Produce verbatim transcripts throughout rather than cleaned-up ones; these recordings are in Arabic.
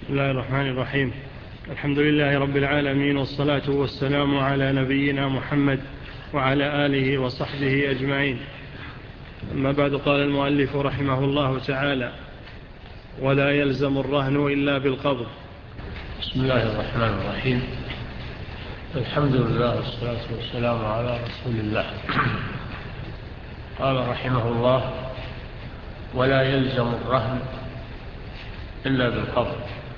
بسم الله الرحمن الرحيم. الحمد لله رب العالمين، والصلاة والسلام على نبينا محمد وعلى آله وصحبه أجمعين. أما بعد، قال المؤلف رحمه الله تعالى: ولا يلزم الرهن إلا بالقبض. بسم الله الرحمن الرحيم. الحمد لله والصلاة والسلام على رسول الله. قال رحمه الله: ولا يلزم الرهن إلا بالقبض،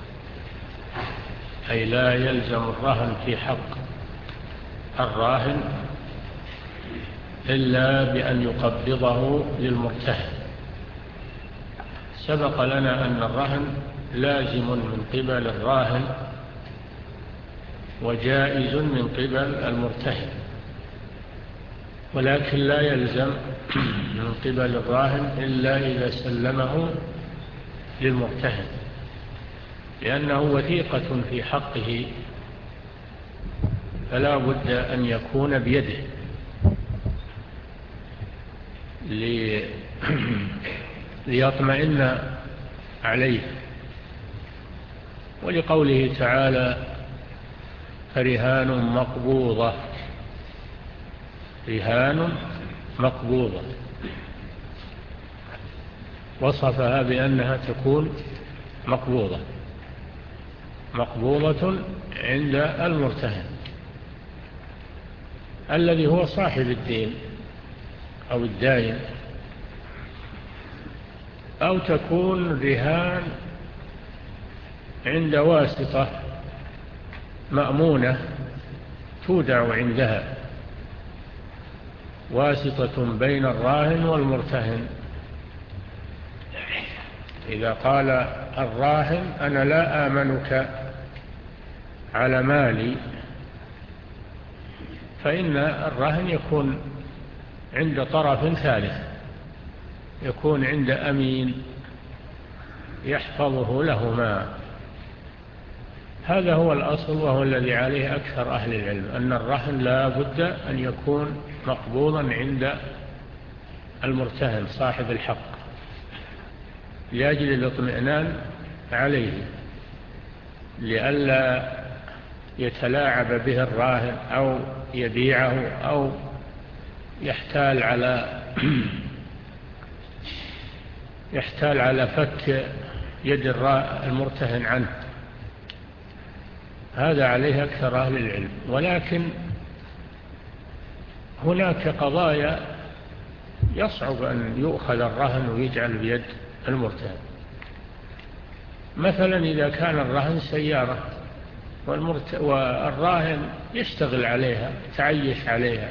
أي لا يلزم الرهن في حق الراهن إلا بأن يقبضه للمرتهن. سبق لنا أن الرهن لازم من قبل الراهن وجائز من قبل المرتهن، ولكن لا يلزم من قبل الراهن إلا إذا سلمه للمرتهن، لأنه وثيقة في حقه، فلا بد أن يكون بيده ليطمئن عليه. ولقوله تعالى: فرهان مقبوضة، رهان مقبوضة، وصفها بأنها تكون مقبوضة مقبوضة عند المرتهن الذي هو صاحب الدين أو الدائن، أو تكون رهان عند واسطة مأمونة تودع عندها، واسطة بين الراهن والمرتهن. إذا قال الراهن: أنا لا آمنك على مالي، فإن الراهن يكون عند طرف ثالث، يكون عند أمين يحفظه لهما. هذا هو الأصل، وهو الذي عليه أكثر أهل العلم، أن الرهن لا بد أن يكون مقبوضا عند المرتهن صاحب الحق، لأجل الاطمئنان عليه، لئلا يتلاعب به الراهن أو يبيعه أو يحتال على يحتال على فك يد المرتهن عنه. هذا عليه أكثر أهل العلم. ولكن هناك قضايا يصعب أن يؤخذ الرهن ويجعل بيد المرتهن. مثلا إذا كان الرهن سيارة والراهن يشتغل عليها، يتعيش عليها،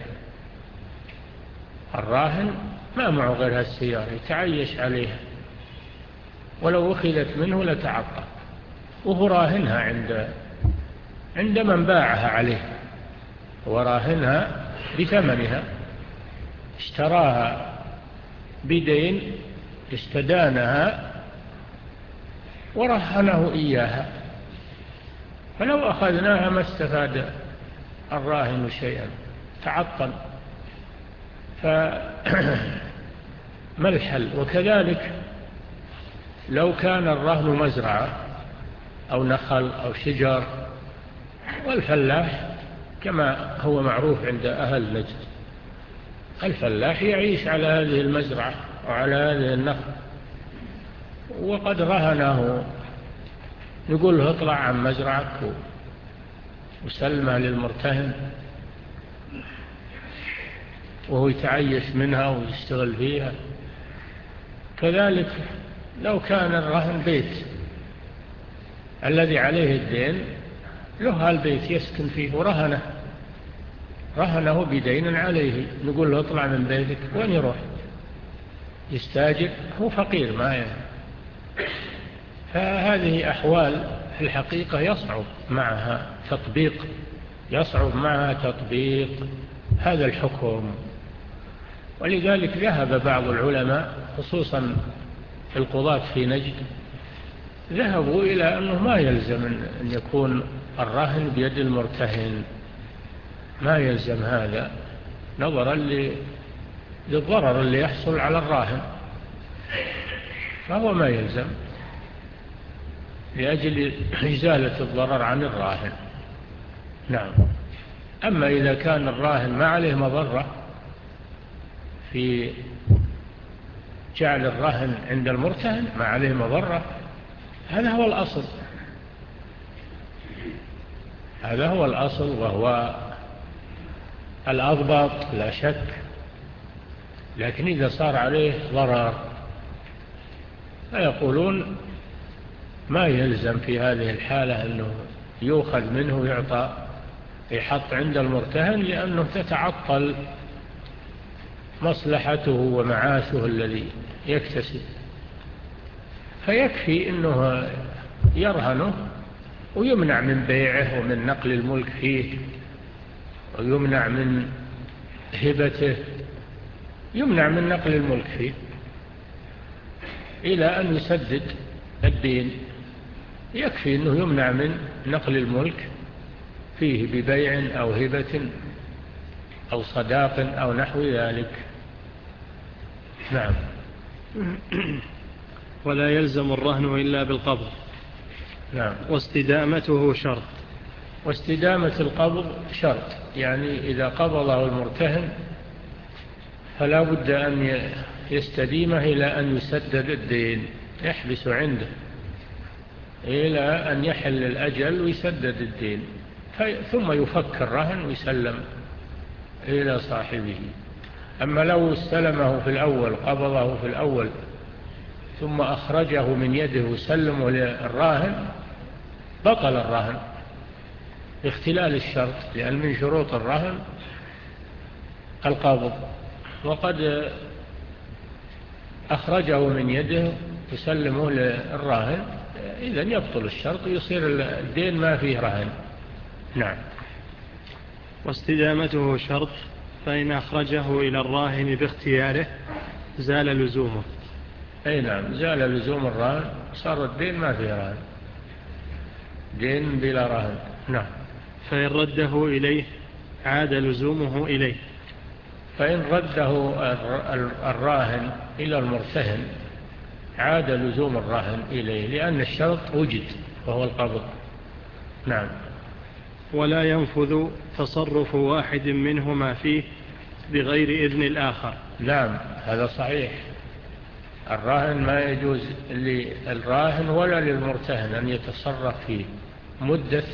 الراهن ما معه غير هالسيارة، يتعيش عليها، ولو أخذت منه لتعطل، وهو راهنها عند عند من باعها عليه، وراهنها بثمنها، اشتراها بدين، استدانها ورهنه إياها، فلو أخذناها ما استفاد الراهن شيئا، تعطل. فما الحل؟ وكذلك لو كان الرهن مزرعة أو نخل أو شجر، والفلاح كما هو معروف عند أهل نجد، الفلاح يعيش على هذه المزرعة وعلى هذه النخل، وقد رهنه، نقول له اطلع عن مزرعك وسلمها للمرتهن، وهو يتعيش منها ويشتغل فيها. كذلك لو كان الرهن بيت، الذي عليه الدين له البيت يسكن فيه ورهنه رهنه بدين عليه، نقول له اطلع من بيتك، وين يروح؟ يستاجر، هو فقير ما يعني. فهذه أحوال في الحقيقة يصعب معها تطبيق يصعب معها تطبيق هذا الحكم. ولذلك ذهب بعض العلماء خصوصا القضاة في نجد، ذهبوا إلى أنه ما يلزم أن يكون الرهن بيد المرتهن، ما يلزم هذا، نظرا للضرر اللي يحصل على الراهن، فهو ما يلزم. لأجل إزالة الضرر عن الراهن. نعم. أما إذا كان الراهن ما عليه مضرة في جعل الرهن عند المرتهن، ما عليه مضرة، هذا هو الأصل، هذا هو الأصل وهو الأضبط لا شك. لكن إذا صار عليه ضرر فيقولون ما يلزم في هذه الحالة أنه يؤخذ منه ويعطى يحط عند المرتهن، لأنه تتعطل مصلحته ومعاشه الذي يكتسب، فيكفي أنه يرهنه ويمنع من بيعه ومن نقل الملك فيه، ويمنع من هبته، يمنع من نقل الملك فيه إلى أن يسدد الدين. يكفي أنه يمنع من نقل الملك فيه ببيع أو هبة أو صداق أو نحو ذلك. نعم. ولا يلزم الرهن إلا بالقبض. نعم. واستدامته شرط. واستدامة القبض شرط، يعني إذا قبضه المرتهن فلا بد أن يستديمه إلى أن يسدد الدين، يحبس عنده إلى أن يحل الأجل ويسدد الدين، ثم يفك الرهن ويسلم إلى صاحبه. أما لو استلمه في الأول، قبضه في الأول ثم أخرجه من يده وسلمه للراهن، بطل الرهن باختلال الشرط، لأن من شروط الرهن القبض، وقد أخرجه من يده وسلمه للراهن، إذن يبطل الشرط ويصير الدين ما فيه رهن. نعم. واستدامته شرط، فإن أخرجه إلى الراهن باختياره زال لزومه. أي نعم، زال لزوم الرهن، صار الدين ما فيه رهن، دين بلا رهن. نعم. فإن رده إليه عاد لزومه إليه. فإن رده الراهن إلى المرتهن عاد لزوم الراهن إليه، لأن الشرط وجد وهو القبض. نعم. ولا ينفذ تصرف واحد منهما فيه بغير إذن الآخر. نعم، هذا صحيح. الراهن ما يجوز للراهن ولا للمرتهن أن يتصرف فيه مدة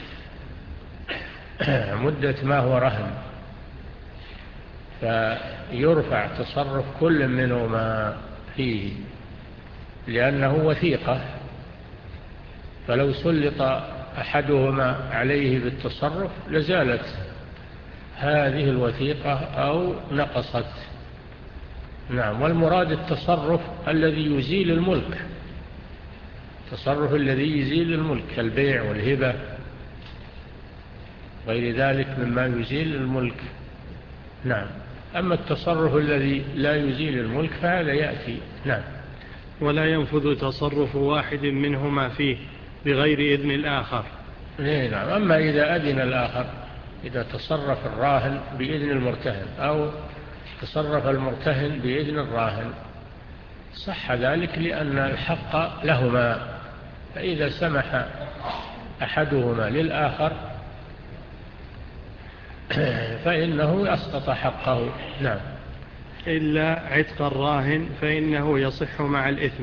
مدة ما هو رهن، فيرفع تصرف كل منهما فيه لأنه وثيقة، فلو سلط أحدهما عليه بالتصرف لزالت هذه الوثيقة أو نقصت. نعم. والمراد التصرف الذي يزيل الملك، التصرف الذي يزيل الملك كالبيع والهبة غير ذلك مما يزيل الملك. نعم. أما التصرف الذي لا يزيل الملك فهذا يأتي. نعم. ولا ينفذ تصرف واحد منهما فيه بغير إذن الآخر. نعم. أما إذا أذن الآخر، إذا تصرف الراهن بإذن المرتهن أو تصرف المرتهن بإذن الراهن صح ذلك، لأن الحق لهما، فإذا سمح أحدهما للآخر فإنه أسقط حقه. نعم. إلا عتق الراهن فإنه يصح مع الإثم.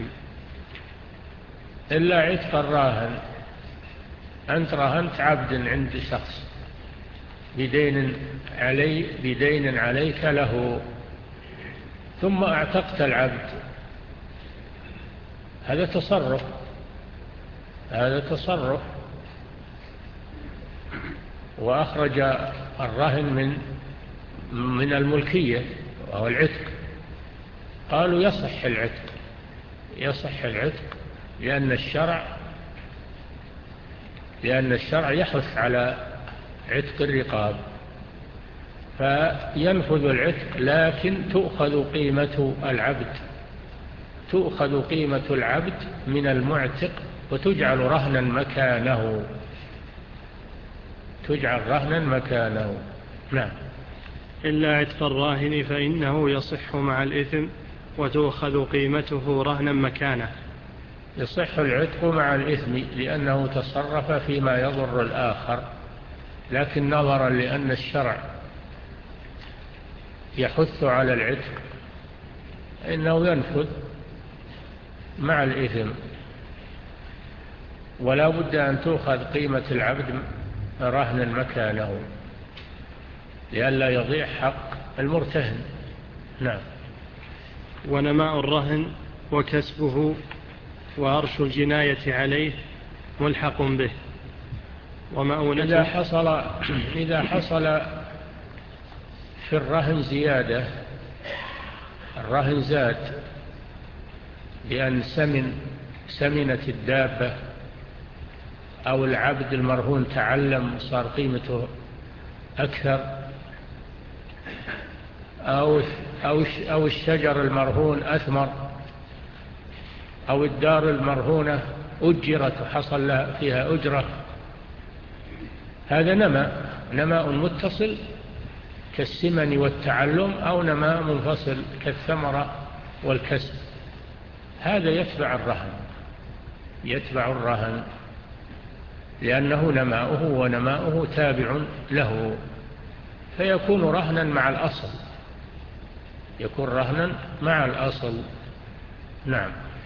إلا عتق الراهن، أنت راهنت عبد عند شخص بدين علي بدين عليك له، ثم اعتقت العبد، هذا تصرف، هذا تصرف وأخرج الرهن من من الملكية وهو العتق. قالوا يصح العتق، يصح العتق لأن الشرع لأن الشرع يحث على عتق الرقاب، فينفذ العتق، لكن تؤخذ قيمة العبد، تؤخذ قيمة العبد من المعتق وتجعل رهنا مكانه، تجعل رهنا مكانه. نعم. إلا عتق الراهن فإنه يصح مع الإثم وتؤخذ قيمته رهنا مكانه. يصح العتق مع الإثم لأنه تصرف فيما يضر الآخر، لكن نظرا لأن الشرع يحث على العتق إنه ينفذ مع الإثم، ولا بد أن تؤخذ قيمة العبد رهنا مكانه لئلا يضيع حق المرتهن. نعم. ونماء الرهن وكسبه وأرش الجناية عليه ملحق به. ومؤونته إذا حصل, إذا حصل في الرهن زيادة، الرهن زاد لأن سمن سمنت الدابة أو العبد المرهون تعلم وصار قيمته أكثر، أو, أو, أو الشجر المرهون أثمر، أو الدار المرهونة أجرت وحصل لها فيها أجرة، هذا نماء نماء متصل كالسمن والتعلم، أو نماء منفصل كالثمرة والكسب، هذا يتبع الرهن يتبع الرهن لأنه نماؤه ونماؤه تابع له، فيكون رهنا مع الأصل يكون رهنا مع الأصل. نعم.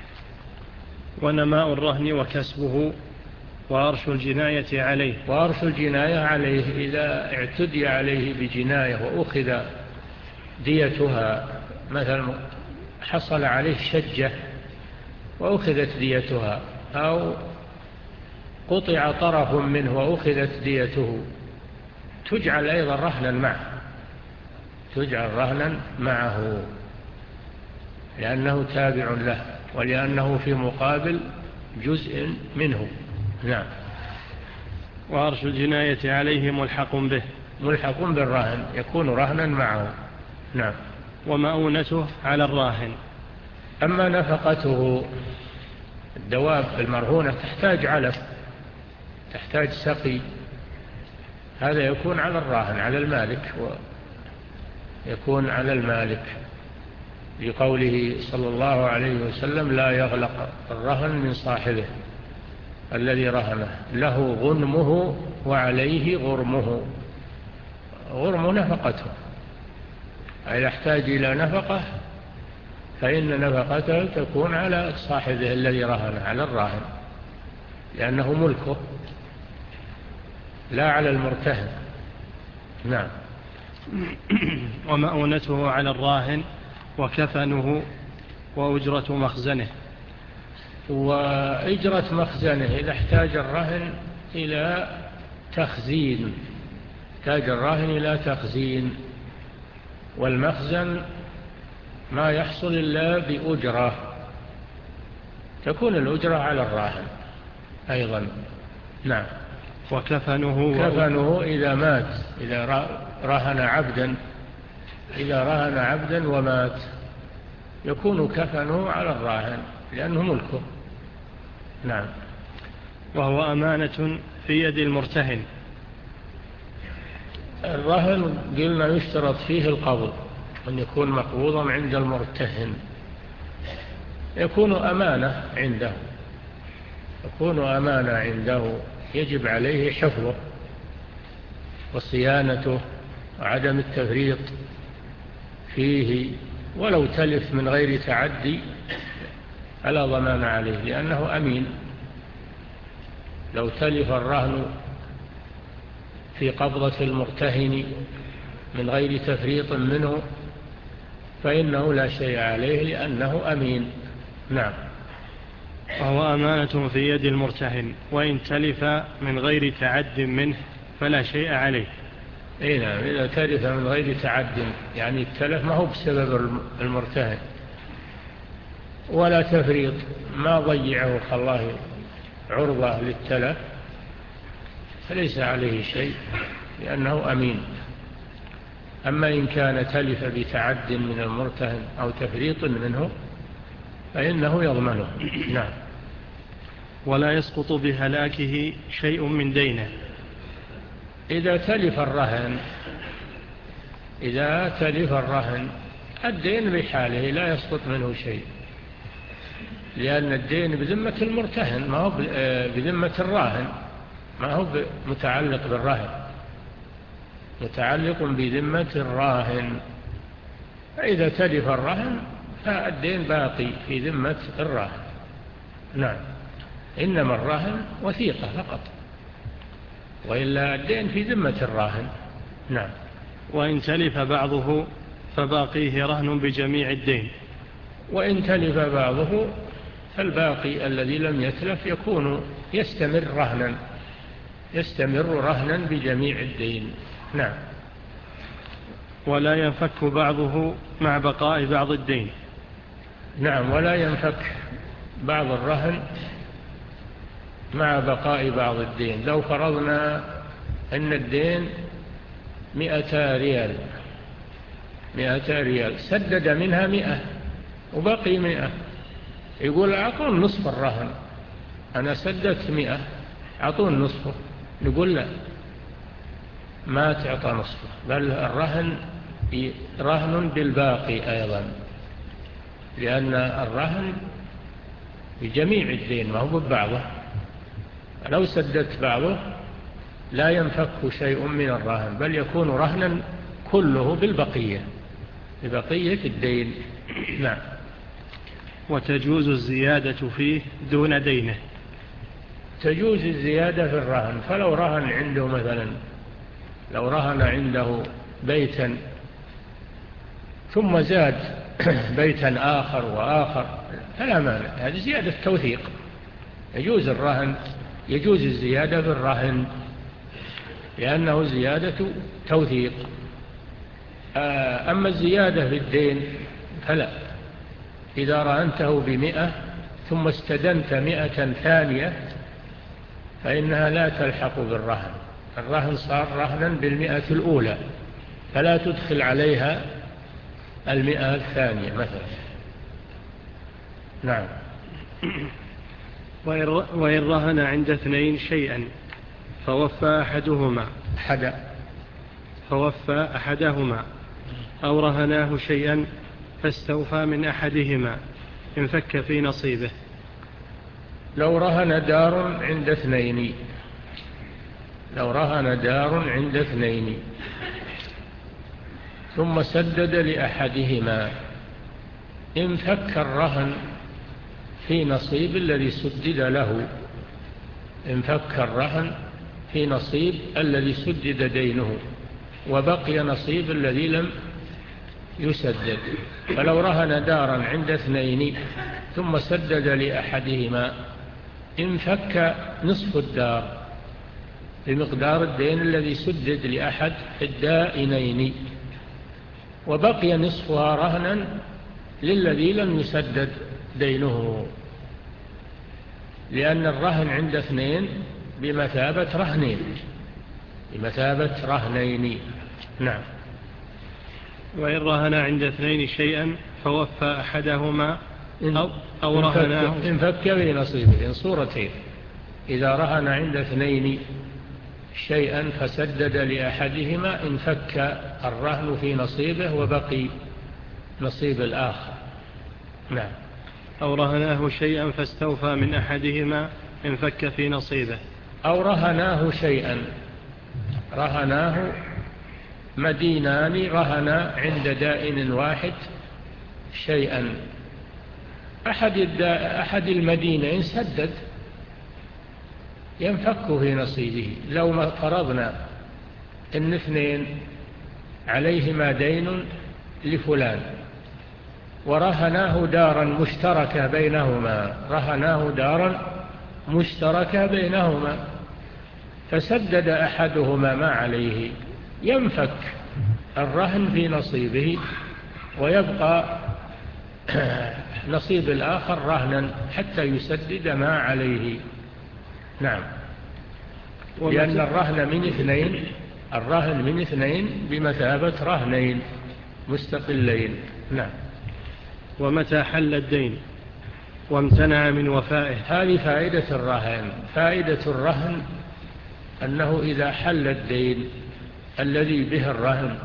ونماء الرهن وكسبه وأرش الجناية عليه. وأرش الجناية عليه إذا اعتدي عليه بجناية وأخذ ديتها، مثلا حصل عليه شجة وأخذت ديتها، أو قطع طرف منه وأخذت ديته، تجعل أيضا رهنا معه تجعل رهنا معه لأنه تابع له ولأنه في مقابل جزء منه. نعم. وأرش الجناية عليه ملحق به ملحق بالرهن يكون رهنا معه. نعم. ومؤونته على الراهن. أما نفقته، الدواب المرهونة تحتاج علف، تحتاج سقي، هذا يكون على الراهن على المالك، ويكون على المالك لقوله صلى الله عليه وسلم: لا يغلق الرهن من صاحبه الذي رهنه، له غنمه وعليه غرمه. غرم نفقته، أي يحتاج إلى نفقة، فإن نفقته تكون على صاحبه الذي رهنه، على الراهن، لأنه ملكه لا على المرتهن. نعم. ومؤونته على الراهن وكفنه وأجرة مخزنه. وإجرة مخزنه إذا احتاج الرهن إلى تخزين، احتاج الراهن إلى تخزين، والمخزن ما يحصل إلا بأجرة، تكون الأجرة على الراهن أيضا. نعم. وكفنه كفنه إذا مات، إذا رهن عبدا إذا رهن عبدا ومات يكون كفنه على الراهن لأنه ملكه. نعم. وهو أمانة في يد المرتهن. الرهن قلنا يشترط فيه القبض، أن يكون مقبوضا عند المرتهن، يكون أمانة عنده يكون أمانة عنده يجب عليه حفظه وصيانته وعدم التفريط فيه، ولو تلف من غير تعدي فلا ضمان عليه لأنه أمين. لو تلف الرهن في قبضة المرتهن من غير تفريط منه فإنه لا شيء عليه لأنه أمين. نعم. وهو أمانة في يد المرتهن، وإن تلف من غير تعد منه فلا شيء عليه. إيه نعم. إذا تلف من غير تعد، يعني التلف ما هو بسبب المرتهن ولا تفريط، ما ضيعه خلاه عرضة للتلف، فليس عليه شيء لأنه أمين. أما إن كان تلف بتعد من المرتهن أو تفريط منه فإنه يضمنه. نعم. ولا يسقط بهلاكه شيء من دينه. إذا تلف الرهن إذا تلف الرهن الدين بحاله لا يسقط منه شيء، لأن الدين بذمة المرتهن ما هو بذمة الراهن، ما هو متعلق بالرهن، متعلق بذمة الراهن. فإذا تلف الرهن فالدين باقي في ذمة الراهن. نعم، إنما الراهن وثيقة فقط، وإلا الدين في ذمة الراهن. نعم. وإن تلف بعضه فباقيه رهن بجميع الدين. وإن تلف بعضه فالباقي الذي لم يتلف يكون يستمر رهنا، يستمر رهنا بجميع الدين. نعم. ولا ينفك بعضه مع بقاء بعض الدين. نعم، ولا ينفك بعض الرهن مع بقاء بعض الدين. لو فرضنا أن الدين مئة ريال، مئة ريال سدد منها مئة وبقي مئة، يقول أعطون نصف الرهن، أنا سددت مئة أعطون نصفه. نقول لا، ما تعطى نصفه، بل الرهن رهن بالباقي أيضا، لأن الرهن بجميع الدين ما هو ببعضه. لو سددت بعضه لا ينفك شيء من الرهن، بل يكون رهنا كله بالبقية، ببقية الدين. نعم. وتجوز الزيادة فيه دون دينه. تجوز الزيادة في الرهن، فلو رهن عنده مثلا، لو رهن عنده بيتا ثم زاد بيتا آخر وآخر فلا مانع، هذه زيادة توثيق، يجوز الرهن، يجوز الزيادة في الرهن لأنه زيادة توثيق. أما الزيادة في الدين فلا. إذا رهنته بمئة ثم استدنت مئة ثانية فإنها لا تلحق بالرهن، الرهن صار رهنا بالمئة الأولى، فلا تدخل عليها المئة الثانية مثلا. نعم. وإن رهن عند اثنين شيئا فوفى أحدهما حدا فوفى أحدهما أو رهناه شيئا فاستوفى من أحدهما انفك في نصيبه. لو رهن دار عند اثنين، لو رهن دار عند اثنين ثم سدد لأحدهما انفك الرهن في نصيب الذي سدد له، انفك الرهن في نصيب الذي سدد دينه وبقي نصيب الذي لم يسدد. فلو رهن دارا عند اثنين ثم سدد لأحدهما انفك نصف الدار بمقدار الدين الذي سدد لأحد الدائنين، وبقي نصفها رهنا للذي لم يسدد دينه، لأن الرهن عند اثنين بمثابة رهنين، بمثابة رهنين. نعم. وإن رهن عند اثنين شيئا فوفى أحدهما أو, أو رهناه انفك في نصيبه. صورتين: إذا رهن عند اثنين شيئا فسدد لأحدهما انفك الرهن في نصيبه وبقي نصيب الآخر. نعم. أو رهناه شيئا فاستوفى من أحدهما انفك في نصيبه. أو رهناه شيئا، رهناه مدينان، رهنا عند دائن واحد شيئا، أحد, أحد المدينين سدد ينفك في نصيبه. لو ما فرضنا ان اثنين عليهما دين لفلان ورهناه دارا مشتركة بينهما، رهناه دارا مشتركة بينهما فسدد أحدهما ما عليه، ينفك الرهن في نصيبه ويبقى نصيب الآخر رهنا حتى يسدد ما عليه. نعم. لأن الرهن من اثنين، الرهن من اثنين بمثابة رهنين مستقلين. نعم. ومتى حل الدين وامتنع من وفائه. هذه فائدة الرهن. فائدة الرهن أنه إذا حل الدين الذي به الرهن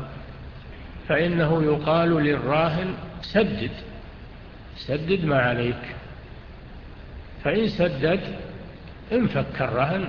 فإنه يقال للراهن سدد، سدد ما عليك، فإن سدد انفك الرهن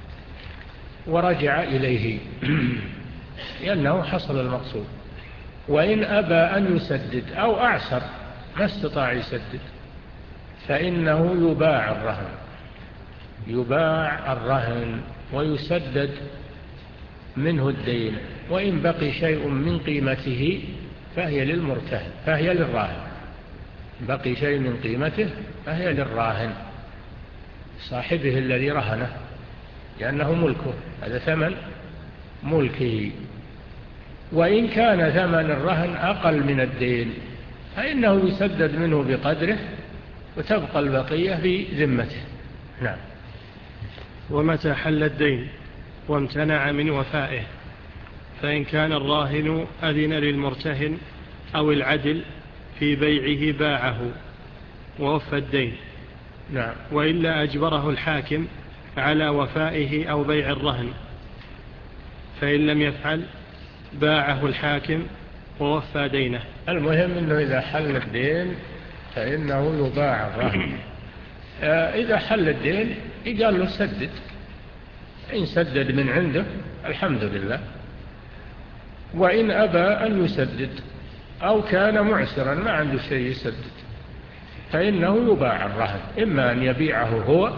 ورجع إليه لأنه حصل المقصود. وإن أبى أن يسدد أو أعسر ما استطاع يسدد فإنه يباع الرهن يباع الرهن ويسدد منه الدين. وإن بقي شيء من قيمته فهي للمرتهن فهي للراهن بقي شيء من قيمته فهي للراهن صاحبه الذي رهنه لأنه ملكه هذا ثمن ملكه. وإن كان ثمن الرهن أقل من الدين فإنه يسدد منه بقدره وتبقى البقية في ذمته. نعم. ومتى حل الدين وامتنع من وفائه فإن كان الراهن أذن للمرتهن أو العدل في بيعه باعه ووفى الدين. نعم. وإلا أجبره الحاكم على وفائه أو بيع الرهن فإن لم يفعل باعه الحاكم ووفى دينه. المهم أنه إذا حل الدين فإنه يباع الرهن. إذا حل الدين يقال له سدد إن سدد من عنده الحمد لله. وإن أبى أن يسدد أو كان معسرا ما عنده شيء يسدد فإنه يباع الرهن إما أن يبيعه هو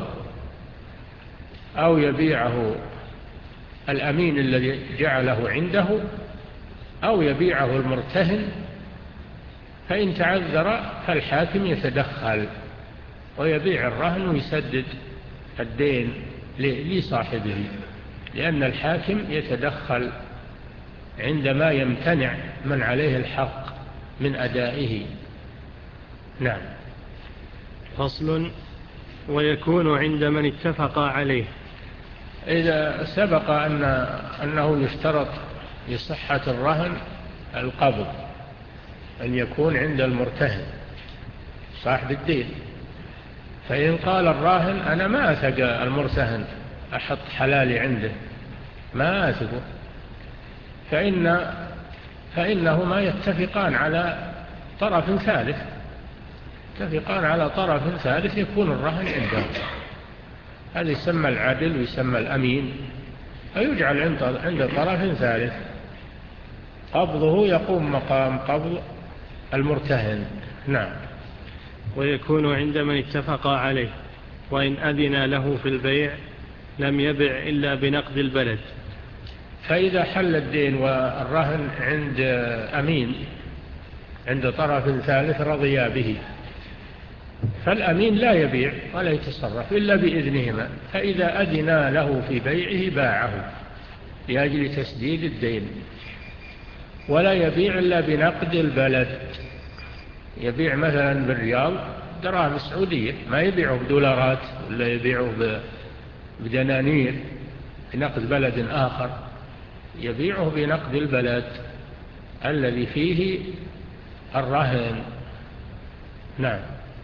أو يبيعه الأمين الذي جعله عنده أو يبيعه المرتهن. فإن تعذر فالحاكم يتدخل ويبيع الرهن ويسدد الدين لصاحبه لأن الحاكم يتدخل عندما يمتنع من عليه الحق من أدائه. نعم. فصل. ويكون عند من اتفق عليه. إذا سبق أن أنه يشترط لصحة الرهن القبض أن يكون عند المرتهن صاحب الدين. فإن قال الراهن أنا ما أثق المرتهن أحط حلالي عنده ما أثقه فإن فإنهما يتفقان على طرف ثالث يتفقان على طرف ثالث يكون الرهن عنده. هذا يسمى العدل ويسمى الأمين فيجعل عند طرف ثالث قبضه يقوم مقام قبض المرتهن. نعم. ويكون عند من اتفق عليه وإن أذن له في البيع لم يبع إلا بنقد البلد. فإذا حل الدين والرهن عند أمين عند طرف ثالث رضيا به فالأمين لا يبيع ولا يتصرف إلا بإذنهما. فإذا أذنا له في بيعه باعه لأجل تسديد الدين ولا يبيع إلا بنقد البلد. يبيع مثلا بالريال دراهم سعودية ما يبيعه بدولارات ولا يبيعه بدنانير بنقد بلد آخر يبيعه بنقد البلد الذي فيه الرهن. نعم.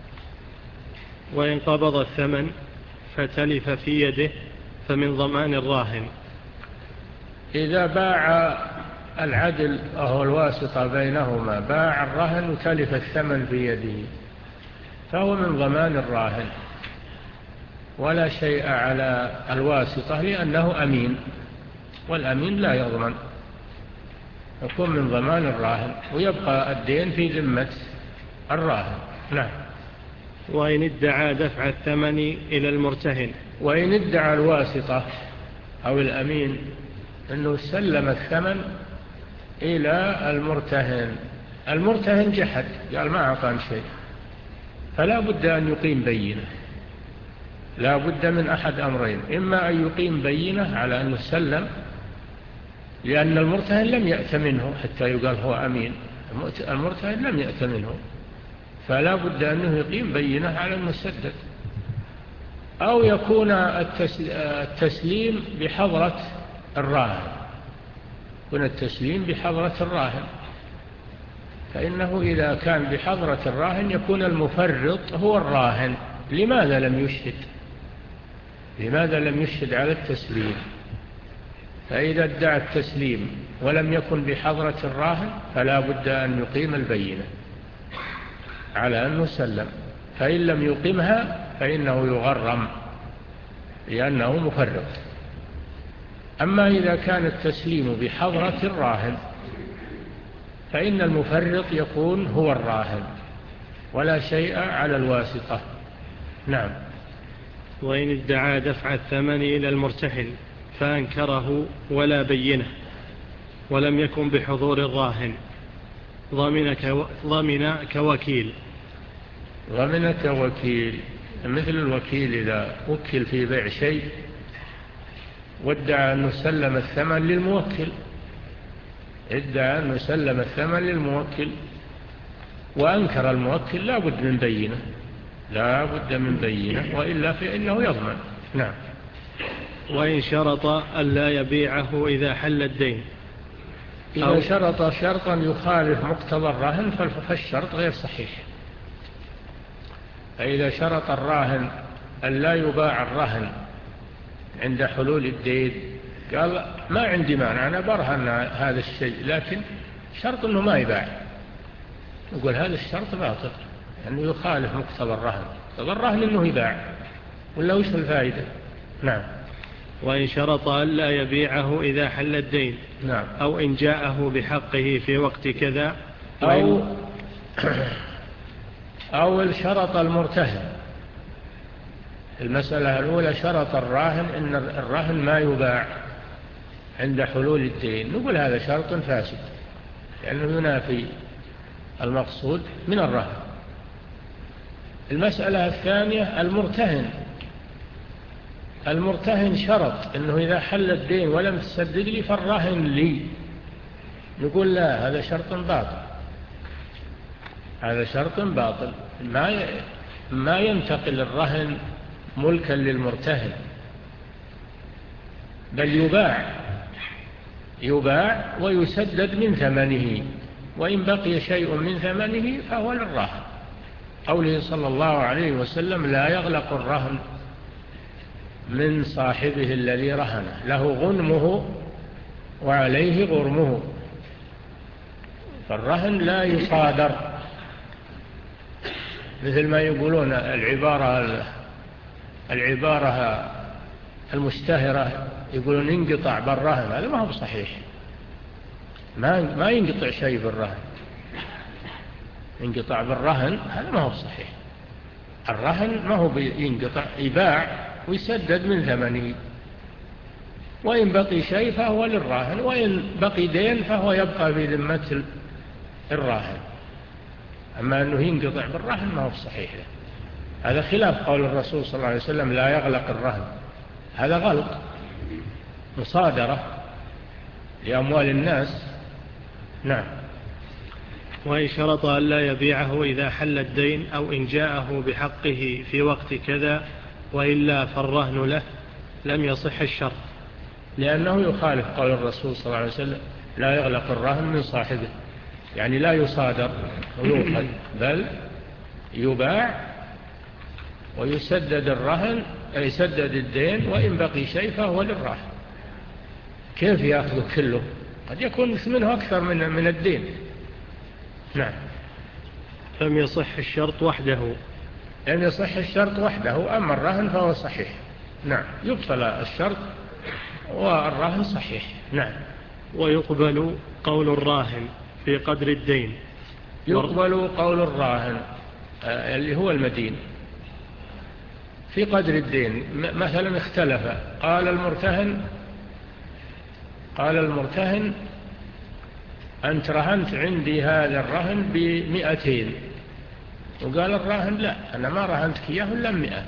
وإن قبض الثمن فتلف في يده فمن ضمان الراهن. إذا باع العدل وهو الواسطة بينهما باع الرهن وتلف الثمن في يده فهو من ضمان الراهن ولا شيء على الواسطة لأنه أمين والأمين لا يضمن يكون من ضمان الراهن ويبقى الدين في ذمة الراهن. نعم. وإن ادعى دفع الثمن إلى المرتهن. وإن ادعى الواسطة أو الأمين أنه سلم الثمن إلى المرتهن المرتهن جحد قال ما أعطاني شيء فلا بد أن يقيم بينة. لا بد من أحد أمرين إما أن يقيم بينة على أنه سلم لأن المرتهن لم يأت منه حتى يقال هو أمين المرتهن لم يأت منه فلا بد أنه يقيم بينة على أنه سدد أو يكون التسليم بحضرة الراهن يكون التسليم بحضرة الراهن. فإنه إذا كان بحضرة الراهن يكون المفرط هو الراهن. لماذا لم يشهد لماذا لم يشهد على التسليم؟ فإذا ادعى التسليم ولم يكن بحضرة الراهن فلا بد أن يقيم البينة على أنه سلم. فإن لم يقيمها فإنه يغرم لأنه مفرط. أما إذا كان التسليم بحضرة الراهن فإن المفرط يكون هو الراهن ولا شيء على الواسطة. نعم. وإن ادعى دفع الثمن إلى المرتهن فأنكره ولا بينه ولم يكن بحضور الراهن ضمن كوكيل. ضمن كوكيل مثل الوكيل إذا وكل في بيع شيء وادعى أنه سلم الثمن للموكل ادعى أنه سلم الثمن للموكل وأنكر الموكل لا بد من بينه لا بد من بينه وإلا فإنه يضمن. نعم. وإن شرط ألا يبيعه إذا حل الدين إذا شرط شرطا يخالف مقتضى الرهن فالشرط غير صحيح. فإذا شرط الراهن أن لا يباع الرهن عند حلول الدين قال ما عندي مانع أنا برهن هذا الشيء لكن شرط أنه ما يباع، يقول هذا الشرط باطل لأنه يعني يخالف مقتضى الرهن. مقتضى الرهن أنه يباع ولا وش الفائدة. نعم. وإن شرط ألا يبيعه إذا حل الدين نعم. أو إن جاءه بحقه في وقت كذا أو أو شرط المرتهن. المسألة الأولى شرط الراهن أن الرهن ما يباع عند حلول الدين، نقول هذا شرط فاسد لأنه ينافي المقصود من الرهن. المسألة الثانية المرتهن المرتهن شرط أنه إذا حل الدين ولم تسدد لي فالرهن لي، نقول لا هذا شرط باطل هذا شرط باطل ما ما ينتقل الرهن ملكا للمرتهن بل يباع يباع ويسدد من ثمنه وإن بقي شيء من ثمنه فهو للراهن. قوله صلى الله عليه وسلم لا يغلق الرهن من صاحبه الذي رهنه له غنمه وعليه غرمه. فالرهن لا يصادر مثل ما يقولون العبارة العبارة المشتهرة يقولون ينقطع بالرهن، هذا ما هو صحيح. ما ما ينقطع شيء بالرهن، ينقطع بالرهن هذا ما هو صحيح. الرهن ما هو ينقطع، يباع ويسدد من ثمنه وإن بقي شيء فهو للراهن وإن بقي دين فهو يبقى في ذمة الراهن. أما أنه ينقطع بالرهن ما هو صحيح. هذا خلاف قول الرسول صلى الله عليه وسلم لا يغلق الرهن، هذا غلق مصادرة لأموال الناس. نعم. وإن شرط ألا يبيعه إذا حل الدين أو إن جاءه بحقه في وقت كذا وإلا فالرهن له لم يصح الشرط لأنه يخالف قول الرسول صلى الله عليه وسلم لا يغلق الرهن من صاحبه، يعني لا يصادر ويوخذ بل يباع ويسدد الرهن يسدد الدين وإن بقي شيء فهو للراهن. كيف يأخذ كله؟ قد يكون منه أكثر من من الدين. نعم. لم يصح الشرط وحده لم يصح الشرط وحده أما الرهن فهو صحيح. نعم. يبطل الشرط والرهن صحيح. نعم. ويقبل قول الراهن في قدر الدين. يقبل قول الراهن اللي هو المدين في قدر الدين. مثلا اختلف قال المرتهن قال المرتهن أنت رهنت عندي هذا الرهن بمئتين وقال الراهن لا أنا ما رهنتك إياه إلا مئة،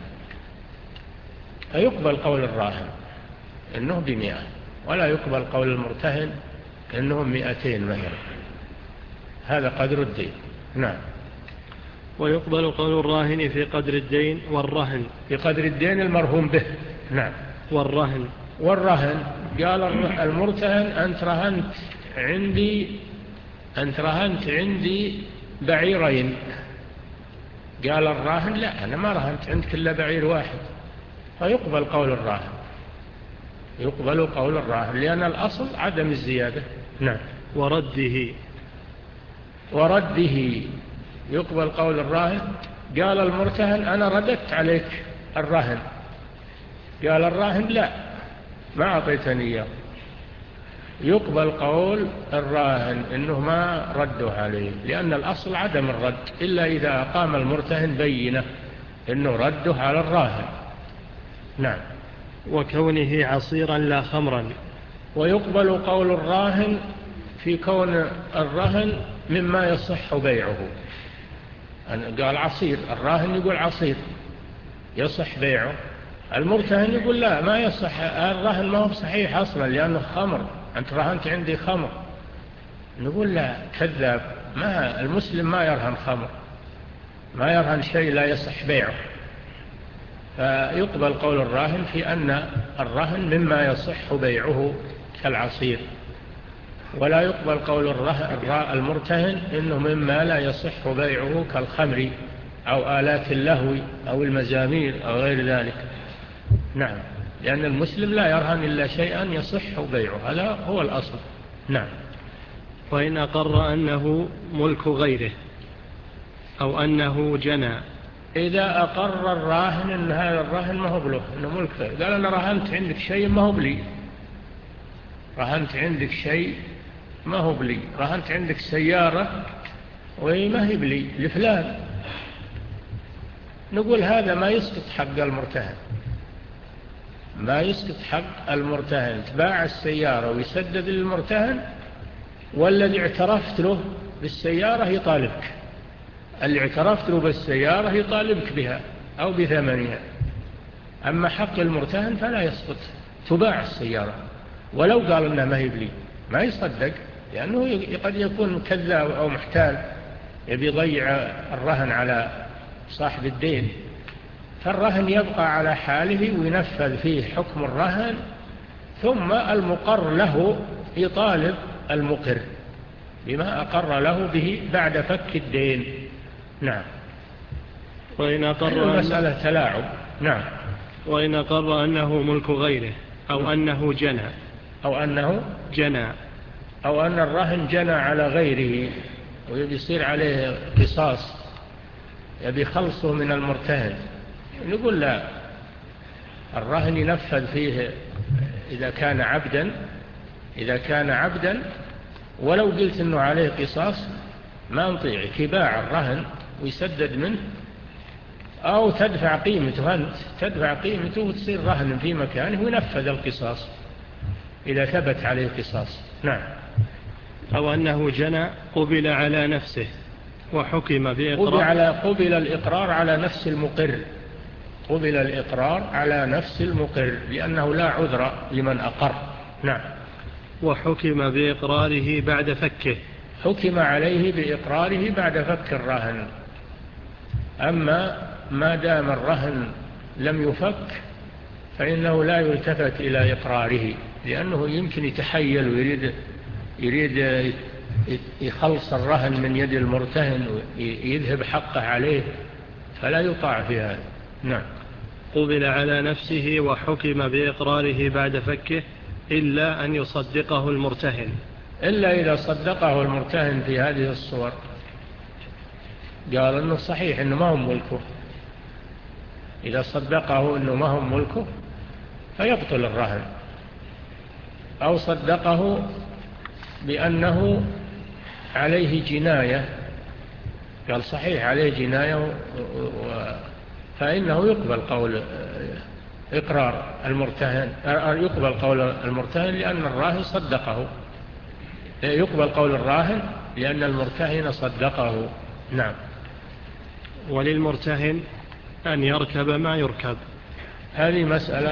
فيقبل قول الراهن إنه بمئة ولا يقبل قول المرتهن إنهم مئتين مثلا. هذا قدر الدين. نعم. ويقبل قول الراهن في قدر الدين والرهن في قدر الدين المرهون به. نعم. والرهن والرهن قال المرتهن أنت رهنت عندي أنت رهنت عندي بعيرين، قال الراهن لا أنا ما رهنت عندك إلا بعير واحد، فيقبل قول الراهن يقبل قول الراهن لأن الأصل عدم الزيادة. نعم. ورده ورده يقبل قول الراهن قال المرتهن أنا رددت عليك الرهن، قال الراهن لا ما أعطيتني إياه، يقبل قول الراهن إنه ما رده عليه، لأن الأصل عدم الرد إلا إذا أقام المرتهن بينة إنه رده على الراهن. نعم. وكونه عصيرا لا خمرا. ويقبل قول الراهن في كون الرهن مما يصح بيعه. قال عصير، الراهن يقول عصير يصح بيعه، المرتهن يقول لا ما يصح، الرهن ما هو صحيح أصلا لأنه خمر، أنت رهنت عندي خمر. نقول لا كذاب، ما المسلم ما يرهن خمر، ما يرهن شيء لا يصح بيعه. فيقبل قول الراهن في أن الرهن مما يصح بيعه كالعصير، ولا يقبل قول المرتهن إنه مما لا يصح بيعه كالخمر أو آلات اللهو أو المزامير أو غير ذلك. نعم، لأن المسلم لا يرهن إلا شيئا يصح بيعه، هذا هو الأصل. نعم. وإن أقر أنه ملك غيره أو أنه جنى. إذا أقر الراهن أن هذا الراهن ما هو بله، أنه ملك غيره، قال أنا رهنت عندك شيء ما هو بلي، رهنت عندك شيء ما هو بلي، رهنت عندك سيارة وهي ما هي بلي لفلان، نقول هذا ما يسقط حق المرتهن، ما يسقط حق المرتهن، تباع السيارة ويسدد للمرتهن، والذي اعترفت له بالسيارة يطالبك، اللي اعترفت له بالسيارة يطالبك بها أو بثمنها. أما حق المرتهن فلا يسقط، تباع السيارة ولو قال إنها ما هي بلي، ما يصدق، لأنه قد يكون كذاب أو محتال يبي يضيع الرهن على صاحب الدين، فالرهن يبقى على حاله وينفذ فيه حكم الرهن، ثم المقر له يطالب المقر بما أقر له به بعد فك الدين. نعم. وإن أقر المسألة تلاعب. نعم. وإن أقر أنه ملك غيره أو أنه جنى أو أنه جنى أو أن الرهن جنى على غيره ويبي يصير عليه قصاص، يبي خلصه من المرتهن، نقول لا، الرهن ينفذ فيه إذا كان عبدا، إذا كان عبدا ولو قلت أنه عليه قصاص ما نطيعك، يباع الرهن ويسدد منه أو تدفع قيمته، أنت تدفع قيمته وتصير رهن في مكانه وينفذ القصاص إذا ثبت عليه قصاص. نعم. أو أنه جنى قبل على نفسه وحكم بإقرار، قبل, على قبل الإقرار على نفس المقر، قبل الإقرار على نفس المقر لأنه لا عذر لمن أقر. نعم. وحكم بإقراره بعد فكه، حكم عليه بإقراره بعد فك الرهن. أما ما دام الرهن لم يفك فإنه لا يلتفت إلى إقراره، لأنه يمكن يتحيل ويريد يريد يخلص الرهن من يد المرتهن ويذهب حقه عليه، فلا يطاع في هذا. نعم. قبل على نفسه وحكم بإقراره بعد فكه إلا أن يصدقه المرتهن، إلا إذا صدقه المرتهن في هذه الصور، قال أنه صحيح أنه ما هم ملكه، إذا صدقه أنه ما هم ملكه فيبطل الرهن، أو صدقه بأنه عليه جناية، قال صحيح عليه جناية، فإنه يقبل قول إقرار المرتهن، يقبل قول المرتهن لأن الراهن صدقه، يقبل قول الراهن لأن المرتهن صدقه. نعم. وللمرتهن أن يركب ما يركب. هذه مسألة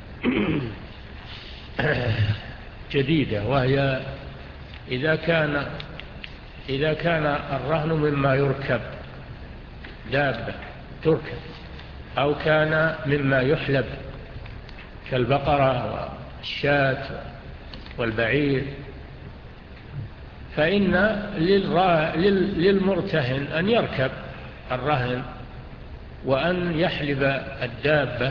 جديدة، وهي إذا كان إذا كان الرهن مما يركب، دابة تركب، أو كان مما يحلب كالبقرة والشاة والبعير، فإن للمرتهن أن يركب الرهن وأن يحلب الدابة،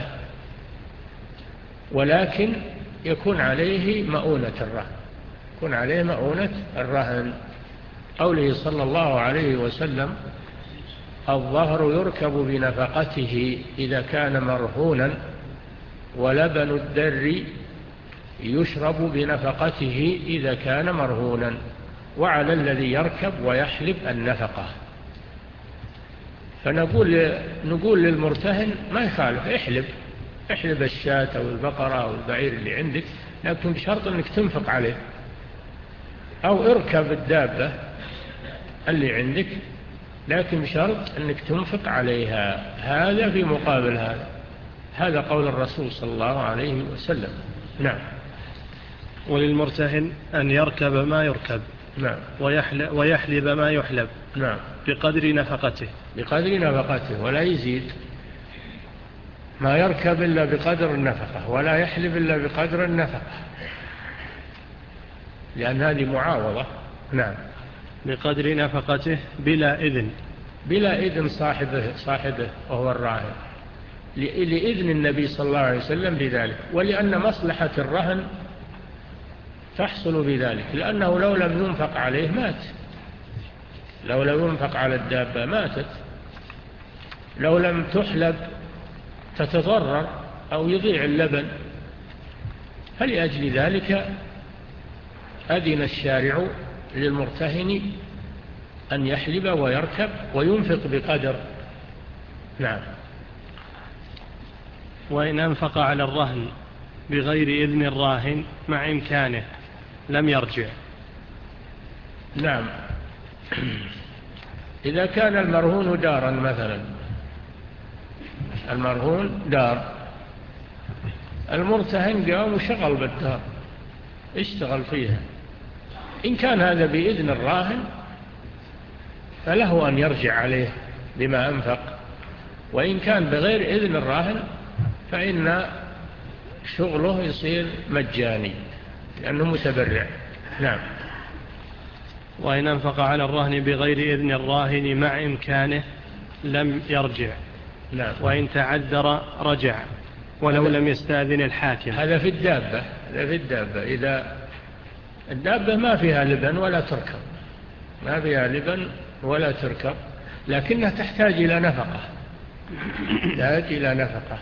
ولكن يكون عليه مؤونة الرهن، يكون عليه مؤونة الرهن. قوله صلى الله عليه وسلم الظهر يركب بنفقته إذا كان مرهونا، ولبن الدر يشرب بنفقته إذا كان مرهونا، وعلى الذي يركب ويحلب النفقة. فنقول نقول للمرتهن ما يخالف، احلب احلب الشاة أو البقرة أو البعير اللي عندك، لكن بشرط أنك تنفق عليه، أو اركب الدابة اللي عندك لكن بشرط أنك تنفق عليها. هذا في مقابل هذا. هذا قول الرسول صلى الله عليه وسلم. نعم. وللمرتهن أن يركب ما يركب. نعم. ويحلب, ويحلب ما يحلب. نعم. بقدر نفقته. بقدر نفقته، ولا يزيد. ما يركب إلا بقدر النفقة، ولا يحلب إلا بقدر النفقة، لأن هذه معاوضة. نعم. بقدر نفقته بلا إذن. بلا إذن صاحبه, صاحبه وهو الراهن، لإذن النبي صلى الله عليه وسلم بذلك، ولأن مصلحة الرهن تحصل بذلك، لأنه لو لم ينفق عليه مات، لو لم ينفق على الدابة ماتت، لو لم تحلب تتضرر أو يضيع اللبن. فلأجل ذلك أذن الشارع للمرتهن أن يحلب ويركب وينفق بقدر. نعم. وإن أنفق على الرهن بغير إذن الراهن مع إمكانه لم يرجع. نعم. إذا كان المرهون دارا مثلا، المرهون دار، المرتهن قام وشغل بالدار، اشتغل فيها، إن كان هذا بإذن الراهن فله أن يرجع عليه بما أنفق، وإن كان بغير إذن الراهن فإن شغله يصير مجاني لأنه متبرع. نعم. وإن أنفق على الرهن بغير إذن الراهن مع إمكانه لم يرجع. نعم. وإن تعذر رجع ولو لم يستأذن الحاكم. هذا في الدابة. هذا في الدابة. إذا الدابة ما فيها لبن ولا تركب، ما فيها لبن ولا تركب، لكنها تحتاج إلى نفقة، تحتاج إلى نفقة،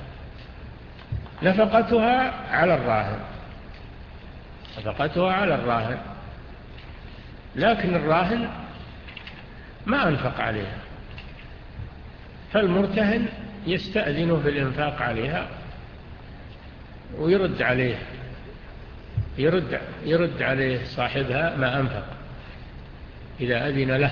نفقتها على الراهن، نفقتها على الراهن، لكن الراهن ما أنفق عليها، فالمرتهن يستأذنه في الإنفاق عليها ويرد عليه، يرد, يرد عليه صاحبها ما أنفق إذا أذن له.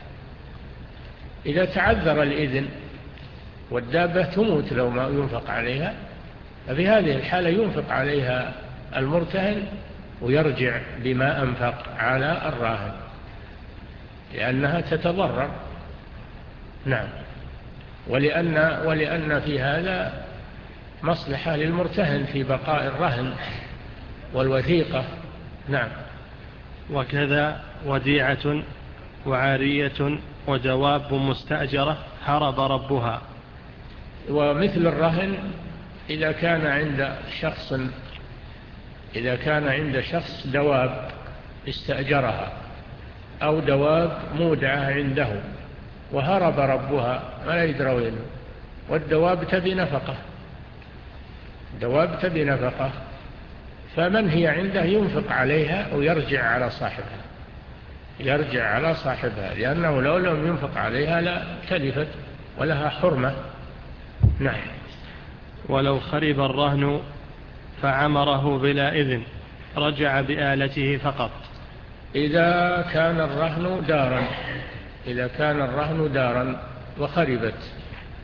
إذا تعذر الإذن والدابة تموت لو ما ينفق عليها، ففي هذه الحالة ينفق عليها المرتهن ويرجع بما أنفق على الراهن لأنها تتضرر. نعم. ولأن, ولأن في هذا مصلحة للمرتهن في بقاء الرهن والوثيقة. نعم. وكذا وديعة وعارية ودواب مستأجرة هرب ربها. ومثل الرهن إذا كان عند شخص إذا كان عند شخص دواب استأجرها أو دواب مودعة عنده وهرب ربها ما لا يدري وينه، والدواب تبي نفقة، دواب تبي نفقة، فمن هي عنده ينفق عليها ويرجع على صاحبها، يرجع على صاحبها، لأنه لو لم ينفق عليها لا تلفت ولها حرمة. نعم. ولو خرب الرهن فعمره بلا إذن رجع بآلته فقط. إذا كان الرهن دارا إذا كان الرهن دارا وخربت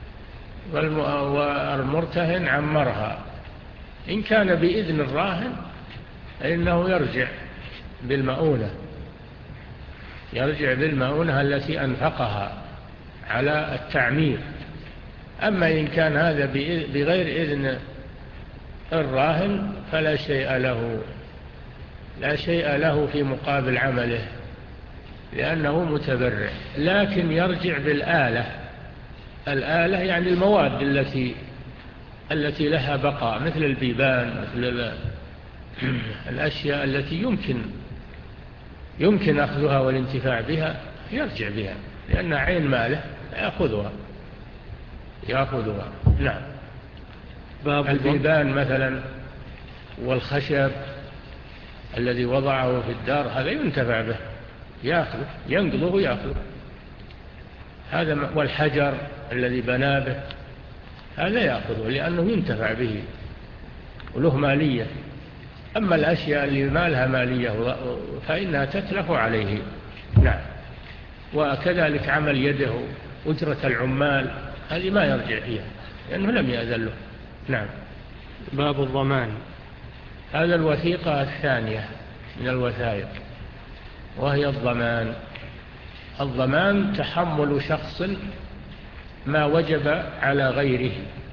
والمرتهن عمرها، إن كان بإذن الراهن فإنه يرجع بالمؤونة، يرجع بالمؤونة التي أنفقها على التعمير. أما إن كان هذا بغير إذن الراهن فلا شيء له، لا شيء له في مقابل عمله لأنه متبرع، لكن يرجع بالآلة. الآلة يعني المواد التي التي لها بقاء، مثل البيبان، مثل الأشياء التي يمكن يمكن أخذها والانتفاع بها، يرجع بها لأنها عين ماله. يأخذها يأخذها نعم. باب البيبان مثلا والخشب الذي وضعه في الدار هذا ينتفع به، يأخذ ينقضه ويأخذ هذا، والحجر الذي بنى به هذا يأخذه لأنه ينتفع به وله مالية. أما الأشياء اللي ما لها مالية فإنها تتلف عليه نعم. وكذلك عمل يده أجرة العمال هذه ما يرجع فيها لأنه لم يأذن له نعم. باب الضمان. هذا الوثيقة الثانية من الوثائق وهي الضمان. الضمان تحمل شخص ما وجب على غيره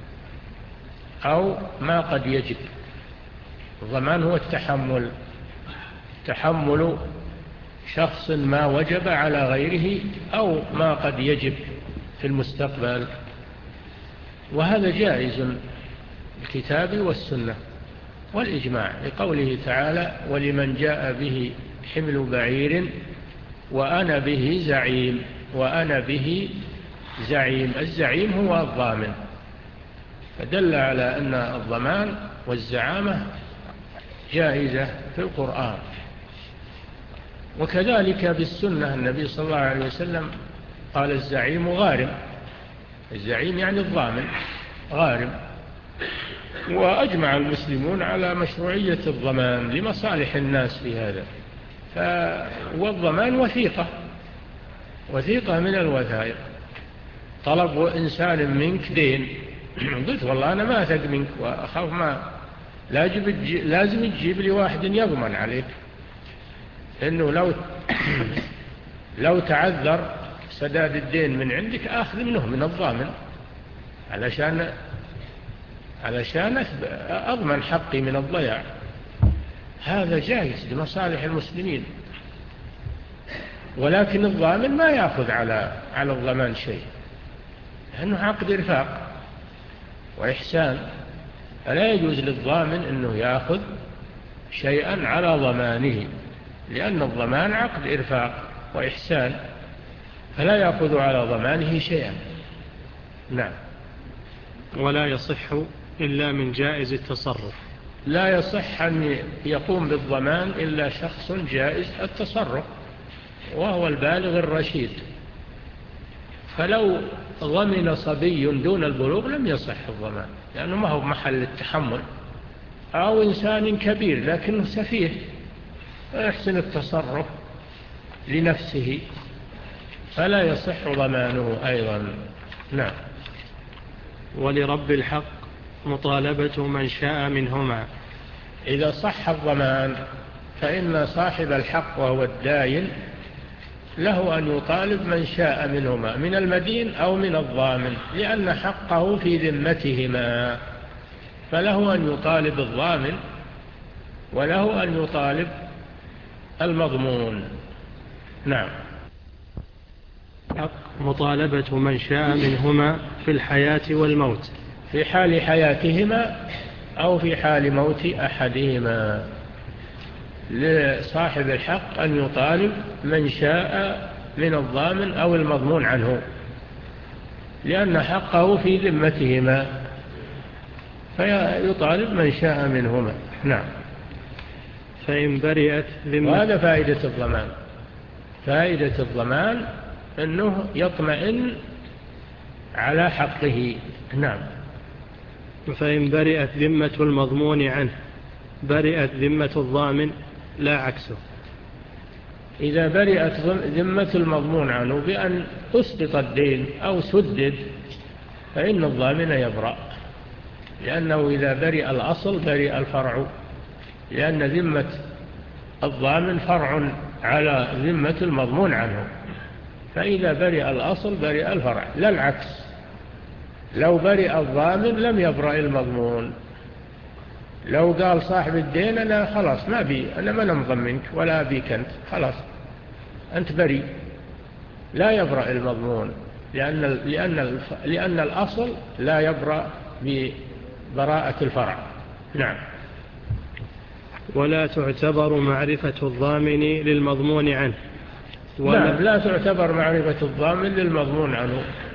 أو ما قد يجب. الضمان هو التحمل، تحمل شخص ما وجب على غيره أو ما قد يجب في المستقبل، وهذا جائز بالكتاب والسنة والإجماع لقوله تعالى ولمن جاء به حمل بعير وأنا به زعيم. وأنا به زعيم، الزعيم هو الضامن، فدل على أن الضمان والزعامة جائزة في القرآن. وكذلك بالسنة النبي صلى الله عليه وسلم قال الزعيم غارم، الزعيم يعني الضامن غارم. وأجمع المسلمون على مشروعية الضمان لمصالح الناس في هذا. والضمان وثيقة، وثيقة من الوثائق. طلب إنسان منك دين قلت والله أنا ما أثق منك وأخاف ما لازم تجيب لي واحد يضمن عليك، إنه لو لو تعذر سداد الدين من عندك آخذ منه من الضامن علشان علشان أضمن حقي من الضياع. هذا جائز لمصالح المسلمين. ولكن الضامن ما يأخذ على على الضمان شيء لأنه عقد رفاق وإحسان، فلا يجوز للضامن أنه يأخذ شيئا على ضمانه، لأن الضمان عقد إرفاق وإحسان، فلا يأخذ على ضمانه شيئا. نعم. ولا يصح إلا من جائز التصرف. لا يصح أن يقوم بالضمان إلا شخص جائز التصرف وهو البالغ الرشيد. فلو ضمن صبي دون البلوغ لم يصح الضمان لأنه ما هو محل التحمل، أو إنسان كبير لكنه سفيه يحسن التصرف لنفسه فلا يصح ضمانه أيضا. نعم. ولرب الحق مطالبة من شاء منهما. إذا صح الضمان فإن صاحب الحق وهو الداين له أن يطالب من شاء منهما من المدين أو من الضامن، لأن حقه في ذمتهما، فله أن يطالب الضامن وله أن يطالب المضمون. نعم. حق مطالبة من شاء منهما في الحياة والموت، في حال حياتهما أو في حال موت أحدهما. لصاحب الحق أن يطالب من شاء من الضامن أو المضمون عنه، لأن حقه في ذمتهما، فيطالب من شاء منهما. نعم. فإن برئت ذمة. وهذا فائدة الضمان. فائدة الضمان أنه يطمئن على حقه. نعم. فإن برئت ذمة المضمون عنه برئت ذمة الضامن لا عكسه. إذا برئت ذمة المضمون عنه بأن أسقط الدين أو سدد فإن الضامن يبرأ، لأنه إذا برئ الأصل برئ الفرع، لأن ذمة الضامن فرع على ذمة المضمون عنه، فإذا برئ الأصل برئ الفرع لا العكس. لو برئ الضامن لم يبرأ المضمون. لو قال صاحب الدين أنا خلاص ما بي أنا ما نمضم منك ولا بيك أنت، خلاص أنت بريء، لا يبرأ المضمون، لأن, لأن, لأن الأصل لا يبرأ ببراءة الفرع. نعم. ولا تعتبر معرفة الضامن للمضمون عنه. ولا نعم لا تعتبر معرفة الضامن للمضمون عنه،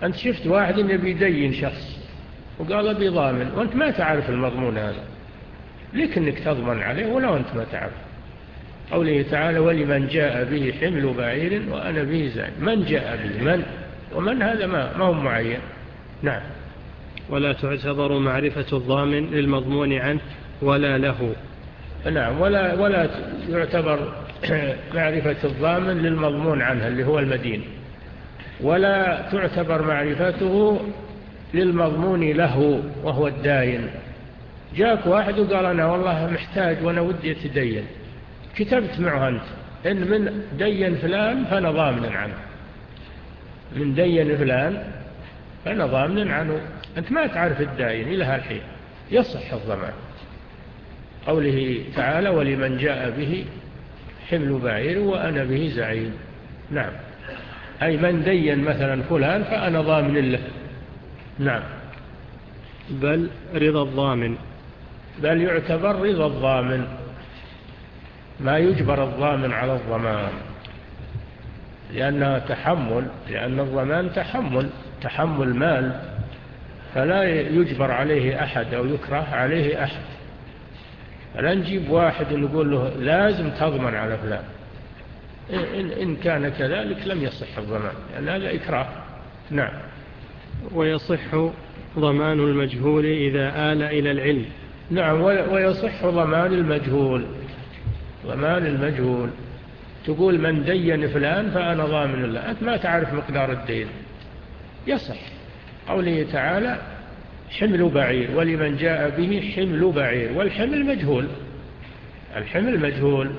أنت شفت واحد يبي يدين شخص وقال أبي ضامن وأنت ما تعرف المضمون هذا، لك أنك تضمن عليه ولو أنت ما تعرف. قوله تعالى ولمن جاء به حمل بعير وأنا به زعيم. من جاء به، من ومن هذا ما, ما هو معين. نعم. ولا تعتبر معرفة الضامن للمضمون عنه ولا له. نعم. ولا, ولا يعتبر معرفة الضامن للمضمون عنه اللي هو المدين، ولا تعتبر معرفته للمضمون له وهو الداين. جاءك واحد وقال أنا والله محتاج وأنا ودي أتدين، كتبت معه أنت إن من دين فلان فأنا ضامن عنه، من دين فلان فأنا ضامن عنه. أنت ما تعرف الداين إلى هالحين، يصح الضمان. قوله تعالى ولمن جاء به حمل بعير وأنا به زعيم. نعم. أي من دين مثلا فلان فأنا ضامن له. نعم. بل رضا الضامن. بل يعتبر رضا الضامن، ما يجبر الضامن على الضمان، لأنها تحمل، لأن الضمان تحمل تحمل مال، فلا يجبر عليه أحد أو يكره عليه أحد. فلا نجيب واحد ونقول له لازم تضمن على فلان، إن, إن كان كذلك لم يصح الضمان، لأن هذا إكراه. نعم. ويصح ضمان المجهول إذا آل إلى العلم. نعم. ويصح ضمان المجهول. ضمان المجهول تقول من دين فلان فأنا ضامن له، أنت ما تعرف مقدار الدين، يصح. قوله تعالى حمل بعير ولمن جاء به حمل بعير، والحمل مجهول، الحمل مجهول،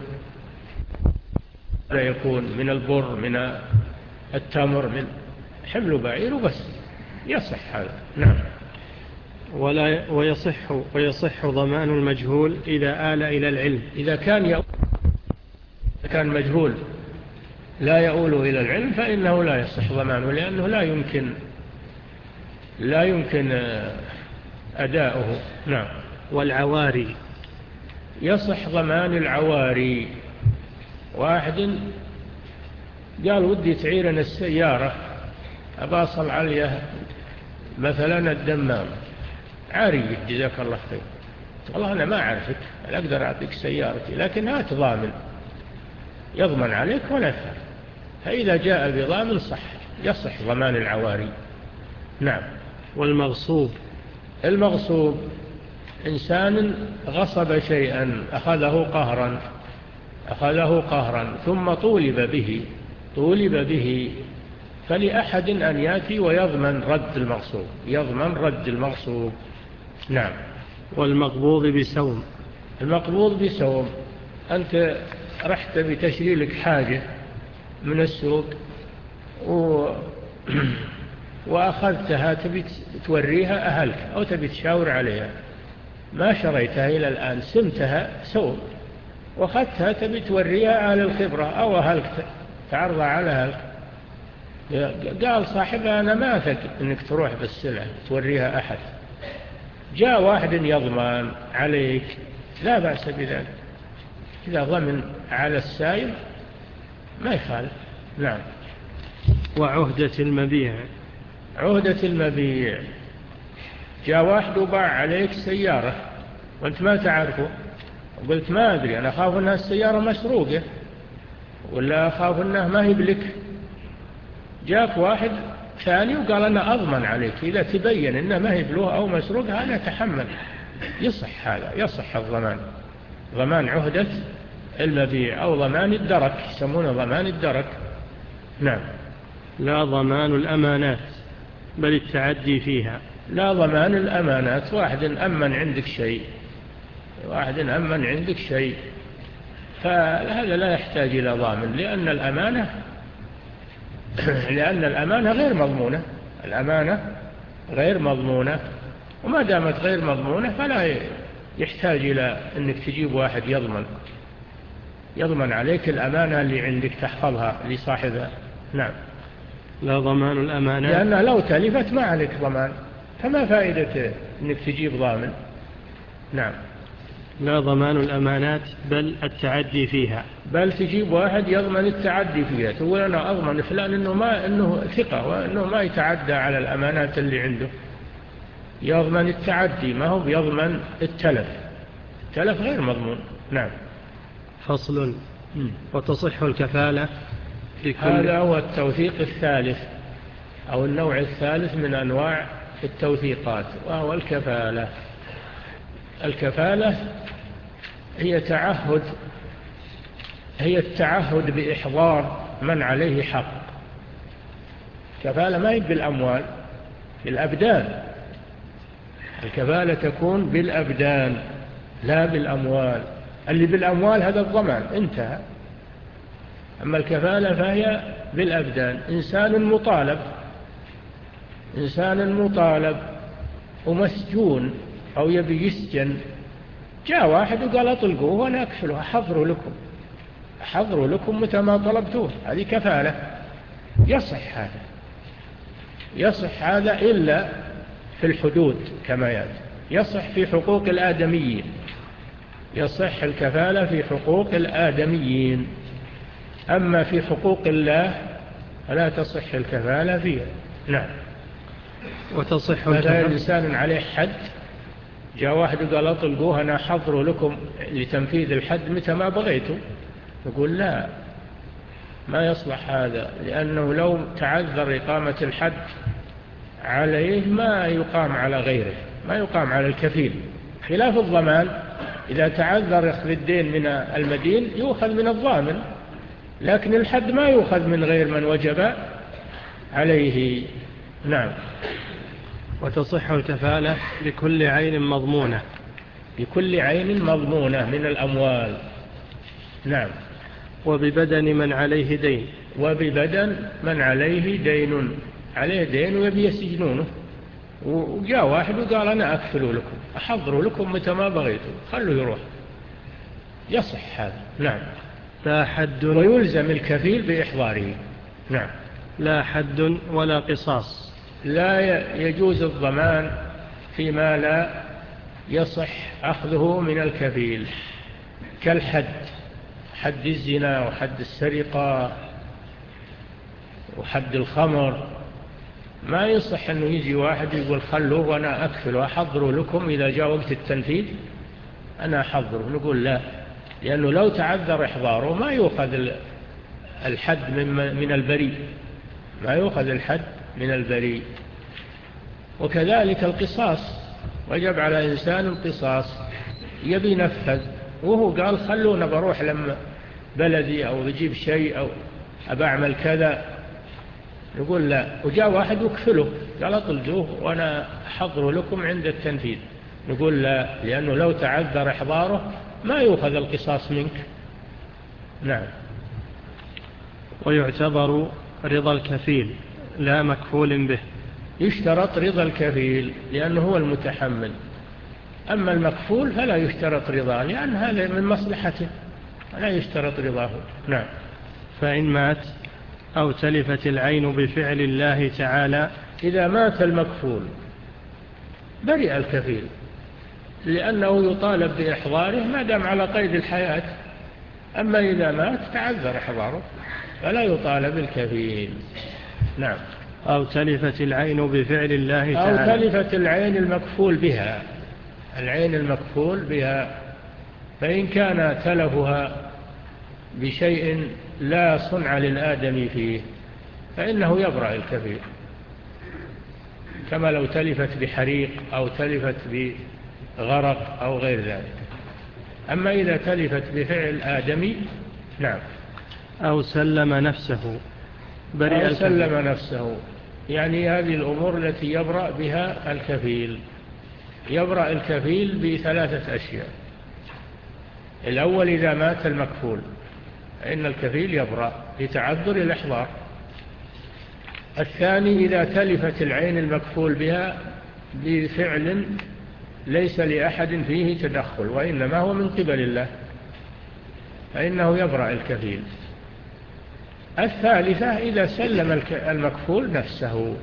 لا يكون من البر من التمر من حمل بعير وبس، يصح هذا. نعم. ولا ويصح ويصح ضمان المجهول إذا آل إلى العلم. إذا كان يؤول كان مجهول لا يؤول إلى العلم فإنه لا يصح ضمانه، لأنه لا يمكن لا يمكن أداؤه. نعم. والعواري. يصح ضمان العواري. واحد قال ودي تعيرنا السيارة أباصل عليها مثلا الدمام، عارية جزاك الله خير، والله أنا ما أعرفك، أنا أقدر أعطيك سيارتي لكن هات ضامن يضمن عليك ولا فعل. فإذا جاء بضامن صح، يصح ضمان العواري. نعم. والمغصوب. المغصوب إنسان غصب شيئا، أخذه قهرا أخذه قهرا ثم طولب به طولب به فلأحد أن يأتي ويضمن رد المغصوب، يضمن رد المغصوب. نعم. والمقبوض بسوم. المقبوض بسوم، أنت رحت بتشري لك حاجة من السوق و... وأخذتها تبي توريها أهلك أو تبي تشاور عليها، ما شريتها إلى الآن، سمتها سوم وأخذتها تبي توريها أهل الخبرة أو أهلك تعرضها على أهلك. قال صاحبها أنا ما أثق أنك تروح بالسلعة توريها أحد، جاء واحد يضمن عليك لا بأس بذلك، إذا ضمن على السائل ما يخالف. نعم. وعهدة المبيع. عهدة المبيع، جاء واحد وباع عليك سيارة وانت ما تعرفه، وقلت ما أدري أنا أخاف أنها السيارة مسروقة ولا أخاف أنها ما هي بلك. جاءك واحد ثاني وقال أنا أضمن عليك، إذا تبين أنها ما هي بلوه أو مسروق هذا تحمل، يصح هذا، يصح الضمان، ضمان عهدة المبيع أو ضمان الدرك، يسمونه ضمان الدرك. نعم. لا ضمان الأمانات بل التعدي فيها. لا ضمان الأمانات، واحد أمن عندك شيء واحد أمن عندك شيء فهذا لا يحتاج إلى ضامن، لأن الأمانة لأن الأمانة غير مضمونة، الأمانة غير مضمونة، وما دامت غير مضمونة فلا يحتاج إلى أنك تجيب واحد يضمن يضمن عليك الأمانة اللي عندك تحفظها لصاحبها. نعم. لا ضمان الأمانات، لأنها لو تلفت ما عليك ضمان، فما فائدة أنك تجيب ضامن. نعم. لا ضمان الأمانات بل التعدي فيها. بل تجيب واحد يضمن التعدي فيها، تقول أنا أضمن فلان إنه ما إنه ثقة وإنه ما يتعدى على الأمانات اللي عنده. يضمن التعدي، ما هو بيضمن التلف. التلف غير مضمون. نعم. فصل. وتصح الكفالة في كل. هذا هو التوثيق الثالث أو النوع الثالث من أنواع التوثيقات، وهو الكفالة. الكفالة هي تعهد هي التعهد بإحضار من عليه حق. الكفالة ما هي بالأموال، بالأبدان. الكفالة تكون بالأبدان لا بالأموال. اللي بالأموال هذا الضمان انتهى. أما الكفالة فهي بالأبدان. إنسان مطالب إنسان مطالب ومسجون أو يبي يسجن، جاء واحد وقال أطلقوه وأنا أكفله، أحضره لكم أحضره لكم متى ما طلبتوه. هذه كفالة. يصح هذا يصح هذا إلا في الحدود كما يأتي. يصح في حقوق الآدميين. يصح الكفالة في حقوق الآدميين. أما في حقوق الله فلا تصح الكفالة فيها. نعم. وتصح مثلا إنسان عليه حد، جاء واحد وقال أطلقوه أنا أحضره لكم لتنفيذ الحد متى ما بغيته، نقول لا، ما يصلح هذا، لأنه لو تعذر إقامة الحد عليه ما يقام على غيره، ما يقام على الكفيل. خلاف الضمان، إذا تعذر أخذ الدين من المدين يؤخذ من الضامن، لكن الحد ما يؤخذ من غير من وجب عليه. نعم. وتصح الكفالة لكل عين مضمونة. بكل عين مضمونة من الأموال. نعم. وببدن من عليه دين. وببدن من عليه دين، عليه دين ويبي يسجنونه، وجاء واحد وقال أنا أكفل لكم أحضر لكم متى ما بغيتوا، خلوا يروح. يصح هذا. نعم. لا حد. ويلزم الكفيل بإحضاره. نعم. لا حد ولا قصاص. لا يجوز الضمان فيما لا يصح أخذه من الكفيل، كالحد، حد الزنا وحد السرقة وحد الخمر. ما يصح أنه يجي واحد يقول خلوه وأنا أكفل وأحضره لكم، إذا جاء وقت التنفيذ أنا أحضره. نقول لا، لأنه لو تعذر إحضاره ما يؤخذ الحد من البريء، ما يؤخذ الحد من البريء. وكذلك القصاص، وجب على إنسان القصاص، يبي نفذ وهو قال خلونا بروح لما بلدي أو بجيب شيء أو أبعمل كذا، نقول لا. وجاء واحد وكفله قال أطلقوه وأنا أحضره لكم عند التنفيذ، نقول لا، لأنه لو تعذر إحضاره ما يؤخذ القصاص منك. نعم. ويعتبر رضا الكفيل لا مكفول به. يشترط رضا الكفيل لأنه هو المتحمل، أما المكفول فلا يشترط رضاه، لأن هذا من مصلحته لا يشترط رضاه. نعم. فإن مات أو تلفت العين بفعل الله تعالى. إذا مات المكفول برئ الكفيل، لأنه يطالب بإحضاره ما دام على قيد الحياة. أما إذا مات تعذر إحضاره فلا يطالب الكفيل. نعم. أو تلفت العين بفعل الله تعالى. أو تلفت العين المكفول بها، العين المكفول بها، فإن كان تلفها بشيء لا صنع للآدم فيه فإنه يبرأ الكفيل، كما لو تلفت بحريق أو تلفت بغرق أو غير ذلك. أما إذا تلفت بفعل آدمي، نعم. أو سلم نفسه برئ أو سلم نفسه، يعني هذه الأمور التي يبرأ بها الكفيل. يبرأ الكفيل بثلاثة أشياء. الأول إذا مات المكفول فإن الكفيل يبرأ لتعذر الإحضار. الثاني إذا تلفت العين المكفول بها بفعل ليس لأحد فيه تدخل وإنما هو من قبل الله فإنه يبرأ الكفيل. الثالثة إذا سلم المكفول نفسه،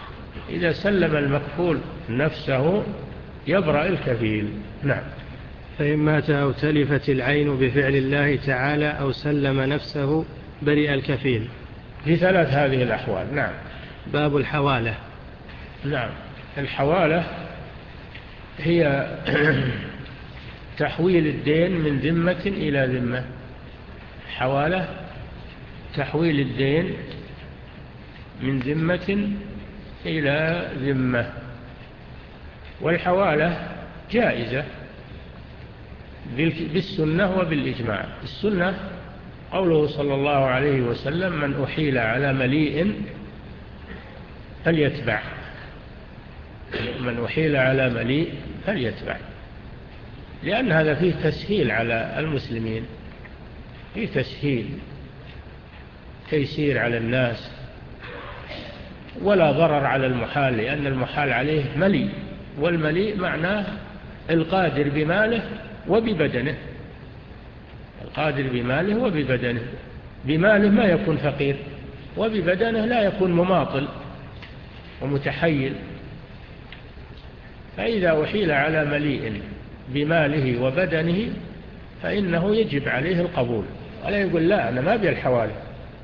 إذا سلم المكفول نفسه يبرأ الكفيل. نعم. فإن مات أو تلفت العين بفعل الله تعالى أو سلم نفسه برئ الكفيل. في ثلاث هذه الأحوال. نعم. باب الحوالة. نعم. الحوالة هي تحويل الدين من ذمة إلى ذمة. حوالة تحويل الدين من ذمة إلى ذمة. والحوالة جائزة بالسنة وبالإجماع. السنة قوله صلى الله عليه وسلم: من أحيل على مليء فليتبع. من أحيل على مليء فليتبع، لأن هذا فيه تسهيل على المسلمين، فيه تسهيل، تيسير على الناس، ولا ضرر على المحال، لأن المحال عليه مليء، والمليء معناه القادر بماله وببدنه. القادر بماله وببدنه. بماله ما يكون فقير، وببدنه لا يكون مماطل ومتحيل. فإذا أحيل على مليء بماله وبدنه فإنه يجب عليه القبول، ولا يقول لا أنا ما بي الحوالي،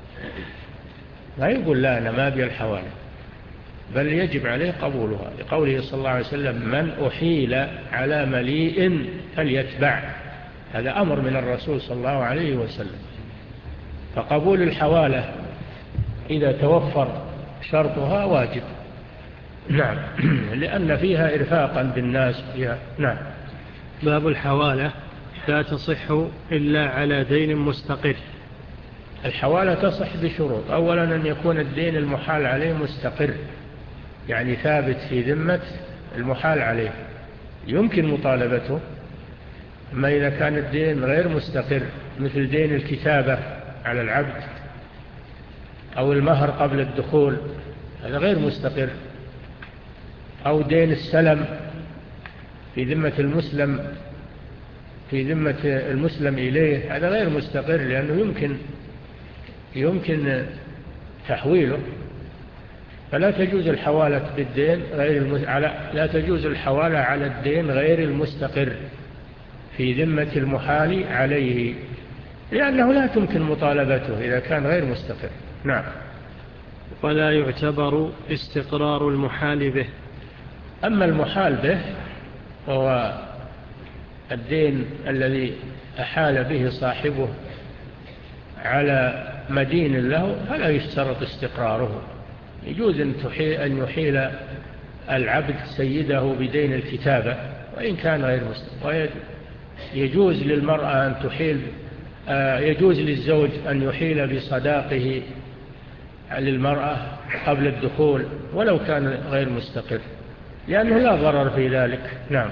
لا يقول لا أنا ما بي الحوالي، بل يجب عليه قبولها، لقوله صلى الله عليه وسلم: من أحيل على مليء فليتبع. هذا أمر من الرسول صلى الله عليه وسلم. فقبول الحوالة إذا توفر شرطها واجب. نعم. لأن فيها إرفاقا بالناس فيها. نعم. باب الحوالة لا تصح إلا على دين مستقر. الحوالة تصح بشروط. أولا أن يكون الدين المحال عليه مستقر، يعني ثابت في ذمة المحال عليه يمكن مطالبته. أما إذا كان الدين غير مستقر، مثل دين الكتابة على العبد أو المهر قبل الدخول، هذا غير مستقر. أو دين السلم في ذمة المسلم في ذمة المسلم إليه، هذا غير مستقر، لأنه يمكن يمكن تحويله. فلا تجوز الحوالة بالدين غير المس... على... لا تجوز الحوالة على الدين غير المستقر في ذمة المحال عليه، لأنه لا تمكن مطالبته إذا كان غير مستقر. نعم. ولا يعتبر استقرار المحال به. أما المحال به وهو الدين الذي أحال به صاحبه على مدين له فلا يشترط استقراره. يجوز أن يحيل العبد سيده بدين الكتابة وإن كان غير مستقر، ويجوز للمرأة أن تحيل، يجوز للزوج أن يحيل بصداقه للمرأة قبل الدخول ولو كان غير مستقر، لأنه لا ضرر في ذلك. نعم.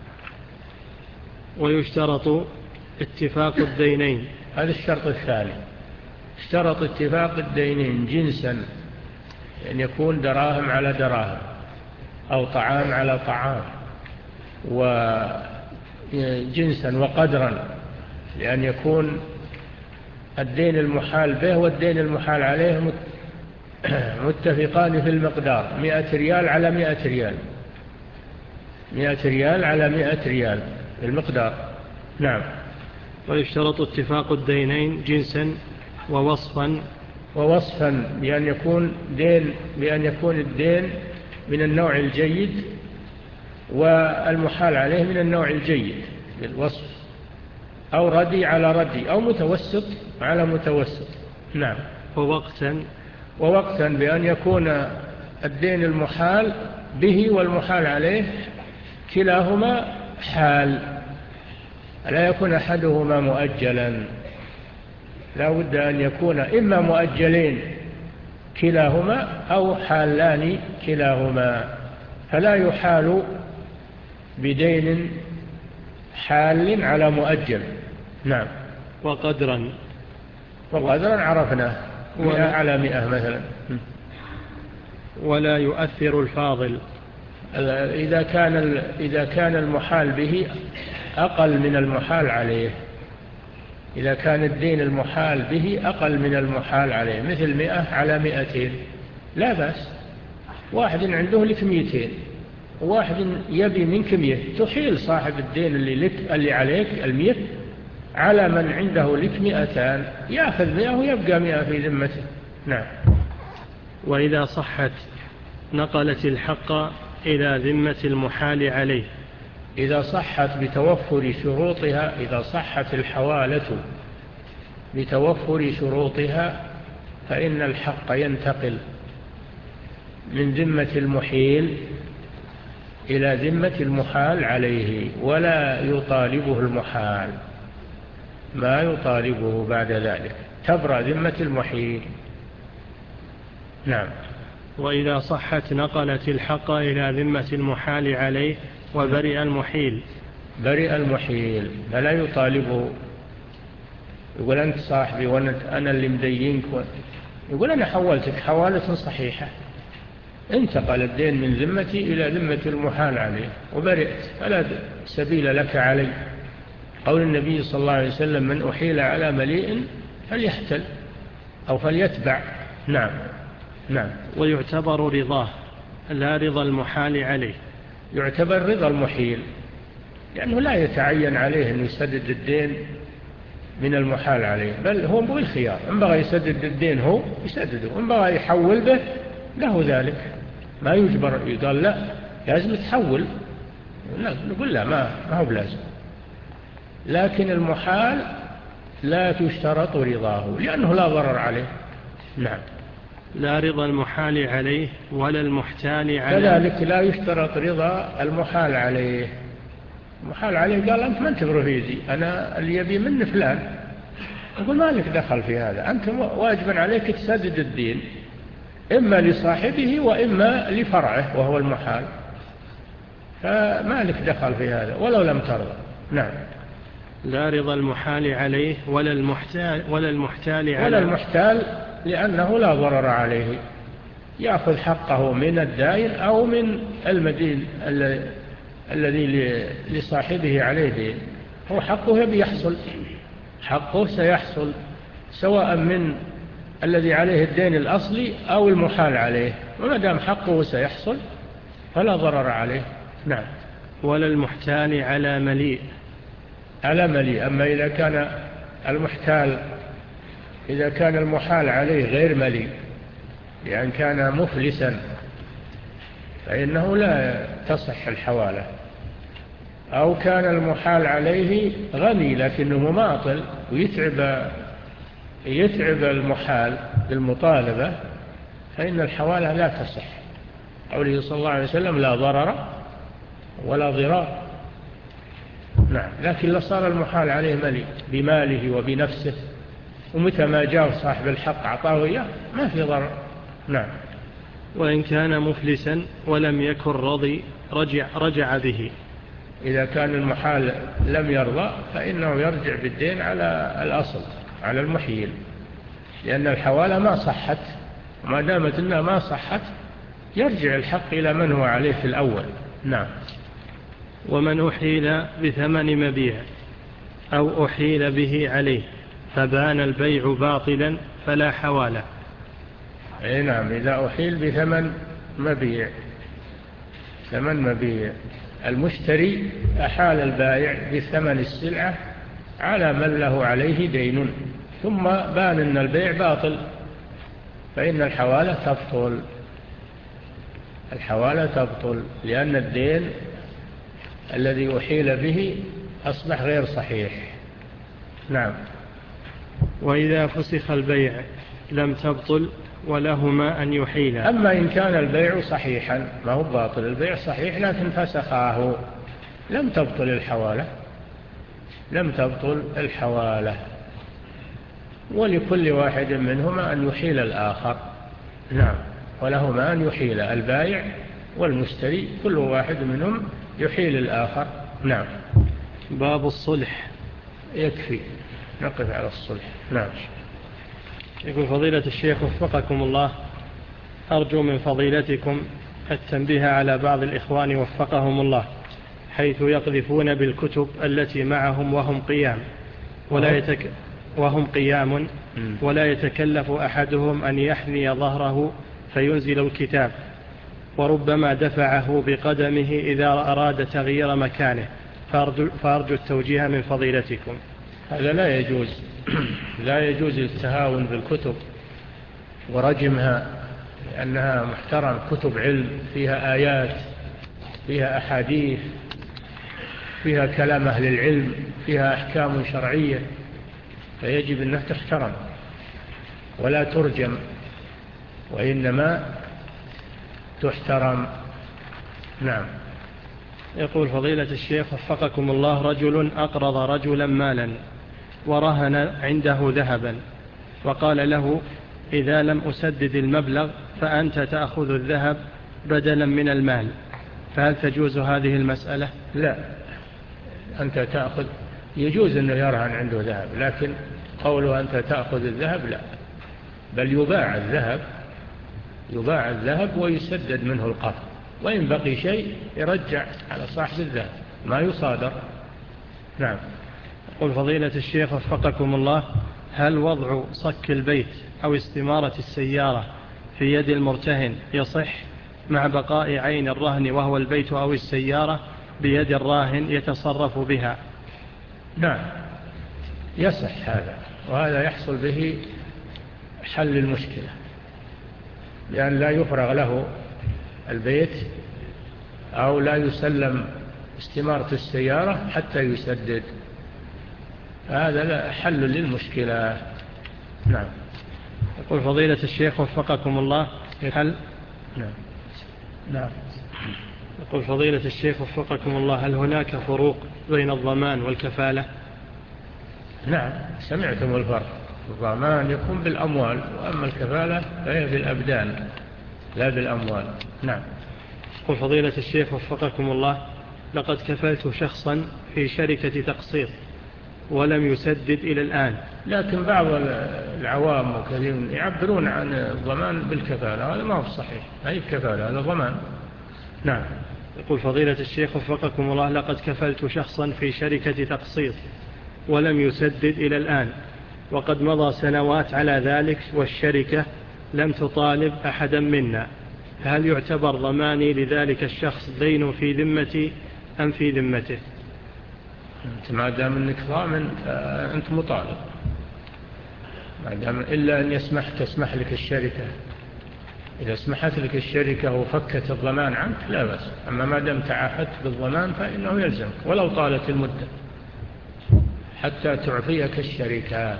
ويشترط اتفاق الدينين. هذا الشرط الثاني. اشترط اتفاق الدينين جنسا، أن يكون دراهم على دراهم أو طعام على طعام، وجنسا وقدرا، لأن يكون الدين المحال به والدين المحال عليه متفقان في المقدار، مئة ريال على مئة ريال، مئة ريال على مئة ريال المقدار. نعم. ويشترط اتفاق الدينين جنسا ووصفا. ووصفا بأن يكون دين بأن يكون الدين من النوع الجيد والمحال عليه من النوع الجيد بالوصف، أو ردي على ردي، أو متوسط على متوسط. نعم. ووقتا. ووقتا بأن يكون الدين المحال به والمحال عليه كلاهما حال، لا يكون أحدهما مؤجلا، لا بد أن يكون إما مؤجلين كلاهما أو حالان كلاهما، فلا يحال بدين حال على مؤجل. نعم. وقدرا. وقدرا عرفناه، مئة على مئة مثلا. ولا يؤثر الفاضل. إذا كان إذا كان المحال به أقل من المحال عليه، إذا كان الدين المحال به أقل من المحال عليه، مثل مئة على مئتين لا بأس. واحد عنده لك مئتين واحد يبي منك مئة، تحيل صاحب الدين اللي, لك اللي عليك المئة على من عنده لك مئتان، يأخذ مئة ويبقى مئة في ذمته. نعم. وإذا صحت نقلت الحق إلى ذمة المحال عليه. إذا صحت بتوفر شروطها، إذا صحت الحوالة بتوفر شروطها فإن الحق ينتقل من ذمة المحيل إلى ذمة المحال عليه، ولا يطالبه المحال، ما يطالبه بعد ذلك، تبرأ ذمة المحيل. نعم. وإذا صحت نقلت الحق إلى ذمة المحال عليه وبرئ المحيل. برئ المحيل فلا يطالبه، يقول أنت صاحبي وأنا اللي مدينك، يقول أنا حولتك حوالة صحيحة، انتقل الدين من ذمتي إلى ذمة المحال عليه وبرئت، فلا سبيل لك علي. قول النبي صلى الله عليه وسلم من أحيل على مليء فليحتل أو فليتبع. نعم. نعم. ويعتبر رضاه لا رضا المحال عليه. يعتبر رضا المحيل، لأنه لا يتعين عليه أن يسدد الدين من المحال عليه، بل هو بالخيار، إن بغى يسدد الدين هو يسدده، إن بغى يحول به له ذلك، ما يجبر. يقال لا لازم تحول، نقول لا ما, ما هو بلازم. لكن المحال لا تشترط رضاه لأنه لا ضرر عليه. نعم. لا رضا المحال عليه ولا المحتال عليه. كذلك لا يشترط رضا المحال عليه. المحال عليه قال أنت ما أنت برفيزي، أنا اللي يبي مني فلان، يقول ما لك دخل في هذا، أنت واجبا عليك تسدد الدين إما لصاحبه وإما لفرعه وهو المحال، فما لك دخل في هذا ولو لم ترضى. نعم. لا رضا المحال عليه ولا المحتال ولا المحتال عليه. ولا المحتال لأنه لا ضرر عليه، يأخذ حقه من الدائن أو من المدين الذي لصاحبه عليه دين، هو حقه يبي يحصل، حقه سيحصل سواء من الذي عليه الدين الأصلي أو المحال عليه، وما دام حقه سيحصل فلا ضرر عليه. نعم. ولا المحتال على مليء. على مليء. أما إذا كان المحتال إذا كان المحال عليه غير مليء، لأن كان مفلسا، فإنه لا تصح الحوالة. أو كان المحال عليه غني لكنه مماطل ويتعب يتعب المحال بالمطالبة، فإن الحوالة لا تصح. قوله صلى الله عليه وسلم لا ضرر ولا ضرار. نعم. لكن لو صار المحال عليه مليء بماله وبنفسه، ومتى ما جاء صاحب الحق أعطاه إياه ما في ضرر. نعم. وإن كان مفلسا ولم يكن رضي رجع, رجع به. إذا كان المحال لم يرضى فإنه يرجع بالدين على الأصل، على المحيل، لأن الحوالة ما صحت، وما دامت أنها ما صحت يرجع الحق إلى من هو عليه في الأول. نعم. ومن أحيل بثمن مبيع أو أحيل به عليه فبان البيع باطلا فلا حوالة. أي نعم. إذا أحيل بثمن مبيع، ثمن مبيع، المشتري أحال البائع بثمن السلعة على من له عليه دين، ثم بان أن البيع باطل، فإن الحوالة تبطل. الحوالة تبطل لأن الدين الذي أحيل به أصبح غير صحيح. نعم. وإذا فسخ البيع لم تبطل ولهما أن يحيل. أما إن كان البيع صحيحا، ما هو باطل، البيع صحيح لكن فسخاه، لم تبطل الحوالة، لم تبطل الحوالة. ولكل واحد منهما أن يحيل الآخر. نعم. ولهما أن يحيل، البائع والمشتري كل واحد منهم يحيل الآخر. نعم. باب الصلح. يكفي نقف على الصلح. نعم. يقول فضيلة الشيخ وفقكم الله، أرجو من فضيلتكم التنبيه على بعض الإخوان وفقهم الله، حيث يقذفون بالكتب التي معهم وهم قيام ولا يتك وهم قيام ولا يتكلف أحدهم أن يحني ظهره فينزل الكتاب، وربما دفعه بقدمه إذا أراد تغيير مكانه، فأرجو, فأرجو التوجيه من فضيلتكم. هذا لا يجوز. لا يجوز التهاون بالكتب ورجمها، لأنها محترم، كتب علم فيها آيات، فيها أحاديث، فيها كلام أهل العلم، فيها أحكام شرعية، فيجب أنها تحترم ولا ترجم، وإنما تحترم. نعم. يقول فضيلة الشيخ وفقكم الله: رجل أقرض رجلا مالا ورهن عنده ذهبا، وقال له: إذا لم أسدد المبلغ فأنت تأخذ الذهب بدلا من المال، فهل تجوز هذه المسألة؟ لا، أنت تأخذ. يجوز أنه يرهن عنده ذهب، لكن قوله أنت تأخذ الذهب لا، بل يباع الذهب، يباع الذهب ويسدد منه القرض، وإن بقي شيء يرجع على صاحب الذهب، ما يصادر. نعم. يقول فضيلة الشيخ وفقكم الله: هل وضع صك البيت أو استمارة السيارة في يد المرتهن يصح مع بقاء عين الرهن وهو البيت أو السيارة بيد الراهن يتصرف بها؟ نعم، يصح هذا، وهذا يحصل به حل المشكلة، لأن لا يفرغ له البيت أو لا يسلم استمارة السيارة حتى يسدد، هذا لا حل للمشكلة. نعم. يقول فضيلة الشيخ وفقكم الله: هل نعم. نعم. يقول فضيلة الشيخ وفقكم الله: هل هناك فروق بين الضمان والكفالة؟ نعم، سمعتم الفرق. الضمان يكون بالأموال، وأما الكفالة فهي بالأبدان لا بالأموال. نعم. يقول فضيلة الشيخ وفقكم الله: لقد كفلت شخصا في شركة تقسيط ولم يسدد إلى الآن. لكن بعض العوام وكثير يعبرون عن الضمان بالكفالة، هذا ما هو صحيح، هي الكفالة، هذا ضمان. نعم. يقول فضيلة الشيخ وفقكم الله: لقد كفلت شخصا في شركة تقسيط ولم يسدد إلى الآن، وقد مضى سنوات على ذلك والشركة لم تطالب أحدا منا، هل يعتبر ضماني لذلك الشخص دين في ذمتي أم في ذمته؟ أنت ما دام أنك ضامن أنت مطالب، ما دام إلا أن يسمح تسمح لك الشركة، إذا سمحت لك الشركة وفكت الضمان عنك لا بأس، أما ما دام تعهدت بالضمان فإنه يلزمك ولو طالت المدة حتى تعفيك الشركة.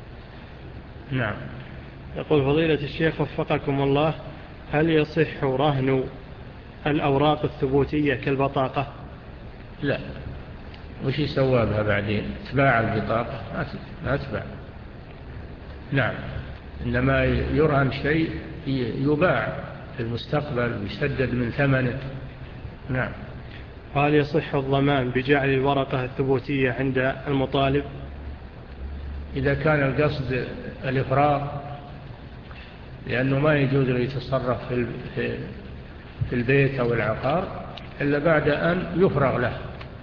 نعم. يقول فضيلة الشيخ وفقكم الله: هل يصح رهن الأوراق الثبوتية كالبطاقة؟ لا. وش يسوى بها بعدين؟ تباع البطاقة؟ ما تباع. نعم. إنما يرهن شيء يباع في المستقبل ويسدد من ثمنه. نعم. هل يصح الضمان بجعل الورقة الثبوتية عند المطالب؟ إذا كان القصد الإفراغ، لأنه ما يجوز له يتصرف في البيت أو العقار إلا بعد أن يفرغ له،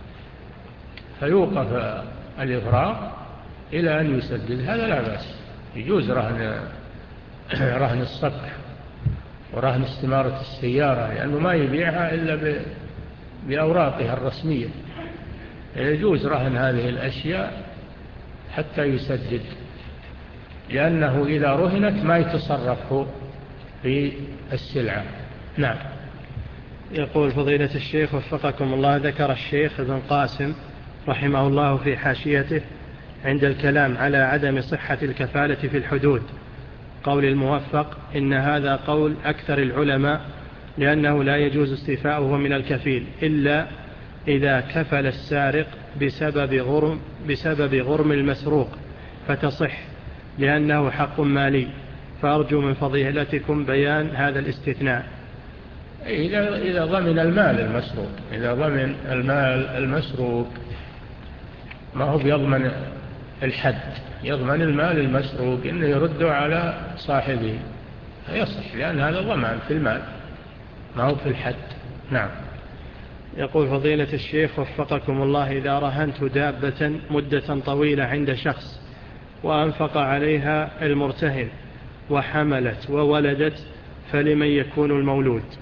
فيوقف الإفراغ إلى أن يسدد، هذا لا بأس، يجوز رهن رهن الصك ورهن استمارة السيارة، لأنه ما يبيعها إلا بأوراقها الرسمية، يجوز رهن هذه الأشياء حتى يسدد، لأنه إذا رهنت ما يتصرف في السلعة. نعم. يقول فضيلة الشيخ وفقكم الله: ذكر الشيخ ابن قاسم رحمه الله في حاشيته عند الكلام على عدم صحة الكفالة في الحدود قول الموفق: إن هذا قول أكثر العلماء، لأنه لا يجوز استيفاؤه من الكفيل إلا إذا كفل السارق بسبب غرم, بسبب غرم المسروق فتصح، لأنه حق مالي، فأرجو من فضيلتكم بيان هذا الاستثناء. إذا إذا ضمن المال المسروق، إذا ضمن المال المسروق ما هو بيضمن الحد، يضمن المال المسروق إنه يرده على صاحبه، يصح، لأن هذا ضمان في المال ما هو في الحد. نعم. يقول فضيلة الشيخ وفقكم الله: إذا رهنت دابة مدة طويلة عند شخص وأنفق عليها المرتهن وحملت وولدت، فلمن يكون المولود؟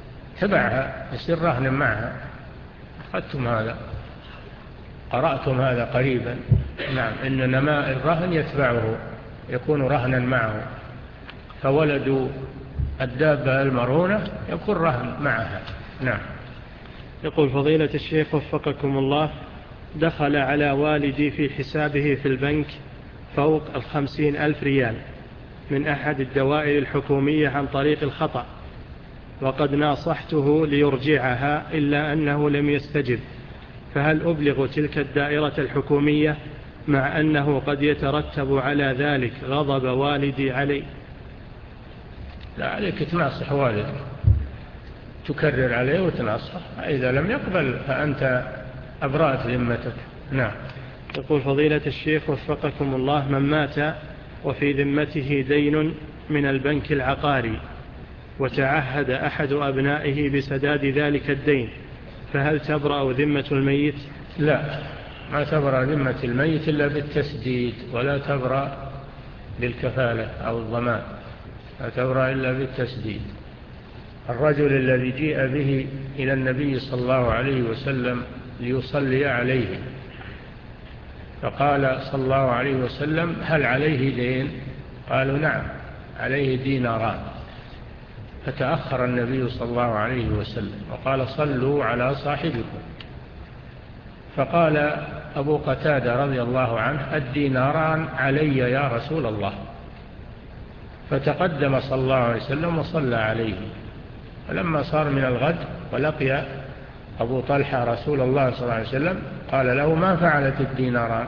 تبعها يصير رهن معها. أخذتم هذا، قرأتم هذا قريبا. نعم، إن نماء الرهن يتبعه، يكون رهنا معه، فولد الدابة المرهونة يكون رهن معها. نعم. يقول فضيلة الشيخ وفقكم الله: دخل على والدي في حسابه في البنك فوق الخمسين ألف ريال من أحد الدوائر الحكومية عن طريق الخطأ، وقد ناصحته ليرجعها إلا أنه لم يستجب، فهل أبلغ تلك الدائرة الحكومية مع أنه قد يترتب على ذلك غضب والدي علي؟ لا عليك تناصح والدك، تكرر عليه وتناصح، إذا لم يقبل فأنت أبرأت ذمتك. نعم. يقول فضيلة الشيخ وفقكم الله: من مات وفي ذمته دين من البنك العقاري وتعهد أحد أبنائه بسداد ذلك الدين، فهل تبرأ ذمة الميت؟ لا، ما تبرأ ذمة الميت إلا بالتسديد، ولا تبرأ بالكفالة أو الضمان، لا تبرأ إلا بالتسديد. الرجل الذي جيء به إلى النبي صلى الله عليه وسلم ليصلي عليه، فقال صلى الله عليه وسلم: هل عليه دين؟ قالوا: نعم، عليه ديناران. فتأخر النبي صلى الله عليه وسلم وقال: صلوا على صاحبكم. فقال أبو قتادة رضي الله عنه: الديناران علي يا رسول الله. فتقدم صلى الله عليه وسلم وصلى عليه. فلما صار من الغد ولقي أبو طلحة رسول الله صلى الله عليه وسلم قال له: ما فعلت الديناران؟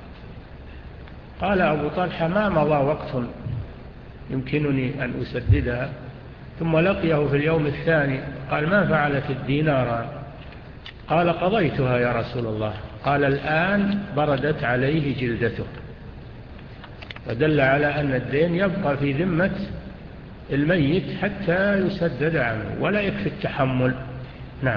قال أبو طلحة: ما مضى وقت يمكنني أن أسددها. ثم لقيه في اليوم الثاني قال: ما فعلت الديناران؟ قال: قضيتها يا رسول الله. قال: الآن بردت عليه جلدته. ودل على أن الدين يبقى في ذمة الميت حتى يسدد عنه، ولا يكفي التحمل. نعم.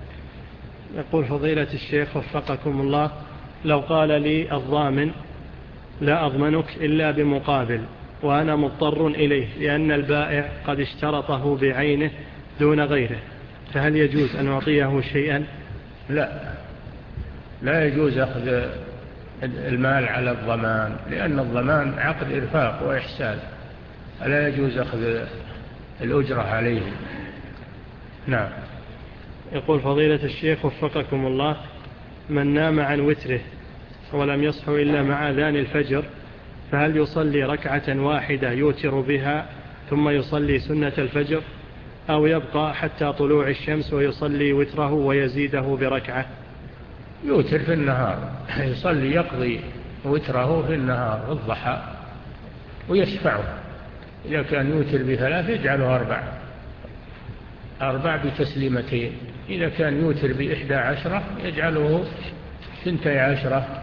يقول فضيلة الشيخ وفقكم الله: لو قال لي الضامن: لا أضمنك إلا بمقابل، وأنا مضطر إليه لأن البائع قد اشترطه بعينه دون غيره، فهل يجوز أن أعطيه شيئا؟ لا، لا يجوز أخذ المال على الضمان، لأن الضمان عقد إرفاق وإحسان، لا يجوز أخذ الأجرة عليه. نعم. يقول فضيلة الشيخ وفقكم الله: من نام عن وتره ولم يصح إلا مع أذان الفجر، فهل يصلي ركعة واحدة يوتر بها ثم يصلي سنة الفجر، أو يبقى حتى طلوع الشمس ويصلي وتره ويزيده بركعة؟ يوتر في النهار، يصلي يقضي وتره في النهار الضحى ويشفعه. إذا كان يوتر بثلاث يجعله أربع أربع بتسليمتين. إذا كان يوتر بإحدى عشرة يجعله ثنتي عشرة،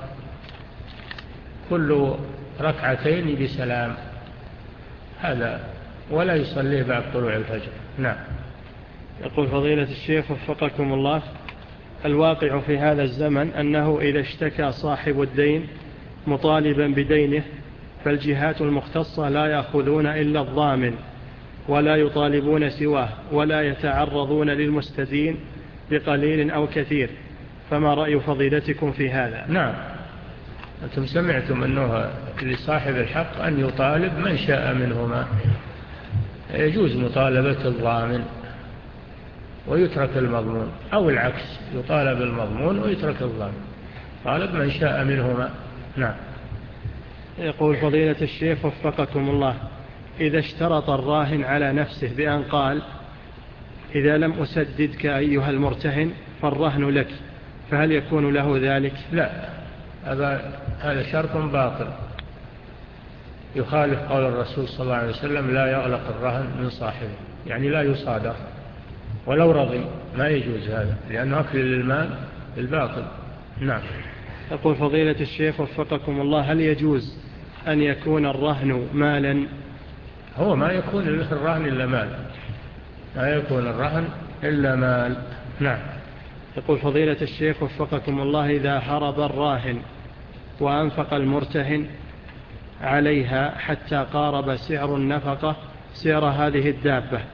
كل ركعتين بسلام، هذا ولا يصلي بعد طلوع الفجر. نعم. يقول فضيلة الشيخ وفقكم الله: الواقع في هذا الزمن أنه إذا اشتكى صاحب الدين مطالبا بدينه فالجهات المختصة لا يأخذون إلا الضامن ولا يطالبون سواه، ولا يتعرضون للمستدين بقليل أو كثير، فما رأي فضيلتكم في هذا؟ نعم، أنتم سمعتم أنه لصاحب الحق أن يطالب من شاء منهما، يجوز مطالبة الضامن ويترك المضمون، أو العكس، يطالب المضمون ويترك الضامن، طالب من شاء منهما. نعم. يقول فضيلة الشيخ وفقكم الله: إذا اشترط الراهن على نفسه بأن قال: إذا لم أسددك أيها المرتهن فالرهن لك، فهل يكون له ذلك؟ لا، هذا هذا شرط باطل، يخالف قول الرسول صلى الله عليه وسلم: لا يغلق الرهن من صاحبه، يعني لا يصادر ولو رضي، ما يجوز هذا، لأنه أكل للمال بالباطل. نعم. يقول فضيلة الشيخ وفقكم الله: هل يجوز أن يكون الرهن مالا؟ هو ما يكون الرهن إلا مال، ما يكون الرهن إلا مال. نعم. يقول فضيلة الشيخ وفقكم الله: إذا هرب الراهن وأنفق المرتهن عليها حتى قارب سعر النفقة سعر هذه الدابة،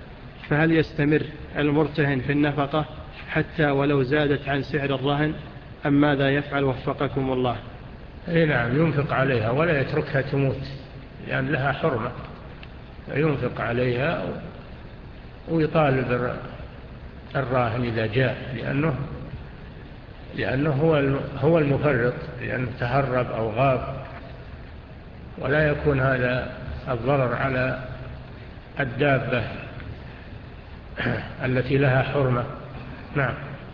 فهل يستمر المرتهن في النفقة حتى ولو زادت عن سعر الرهن أم ماذا يفعل وفقكم الله؟ اي نعم، ينفق عليها ولا يتركها تموت، لأن لها حرمة، ينفق عليها ويطالب الراهن إذا جاء، لأنه لأنه هو هو المفرط، لأنه تهرب أو غاب، ولا يكون هذا الضرر على الدابة التي لها حرمة. نعم.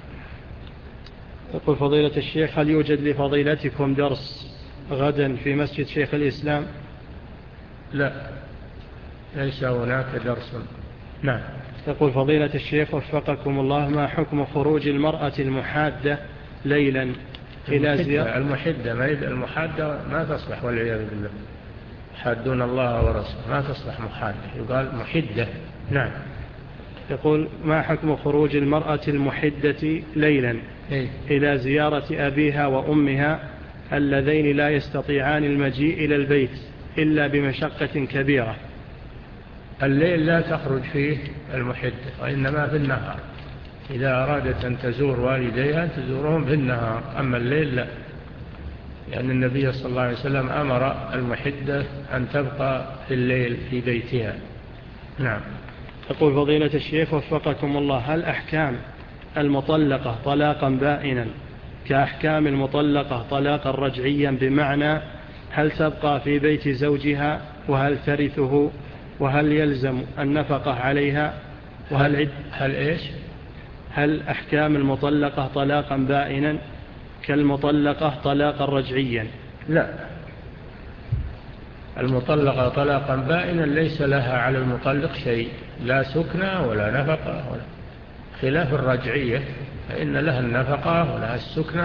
يقول فضيلة الشيخ: هل يوجد لفضيلتكم درس غدا في مسجد شيخ الإسلام؟ لا، ليس هناك درس. نعم. يقول فضيلة الشيخ وفقكم الله: ما حكم خروج المرأة المحادة ليلا إلى زيارة؟ المحدة ما المحادة ما تصلح والعياذ بالله، حدون الله ورسوله، ما تصلح محادة، يقال محدة. نعم. يقول: ما حكم خروج المرأة المحدة ليلا إيه؟ إلى زيارة أبيها وأمها اللذين لا يستطيعان المجيء إلى البيت إلا بمشقة كبيرة؟ الليل لا تخرج فيه المحدة، وإنما في النهار، إذا أرادت أن تزور والديها تزورهم في النهار، أما الليل لا، لأن النبي صلى الله عليه وسلم أمر المحدة أن تبقى في الليل في بيتها. نعم. يقول فضيلة الشيخ وفقكم الله: هل أحكام المطلقة طلاقا بائنا كأحكام المطلقة طلاقا رجعيا، بمعنى هل تبقى في بيت زوجها وهل ترثه وهل يلزم النفقة عليها وهل عد هل إيش هل أحكام المطلقة طلاقا بائنا كالمطلقة طلاقا رجعيا؟ لا، المطلقة طلاقا بائنا ليس لها على المطلق شيء، لا سكنى ولا نفقة ولا، خلاف الرجعية فإن لها النفقة ولها السكنى،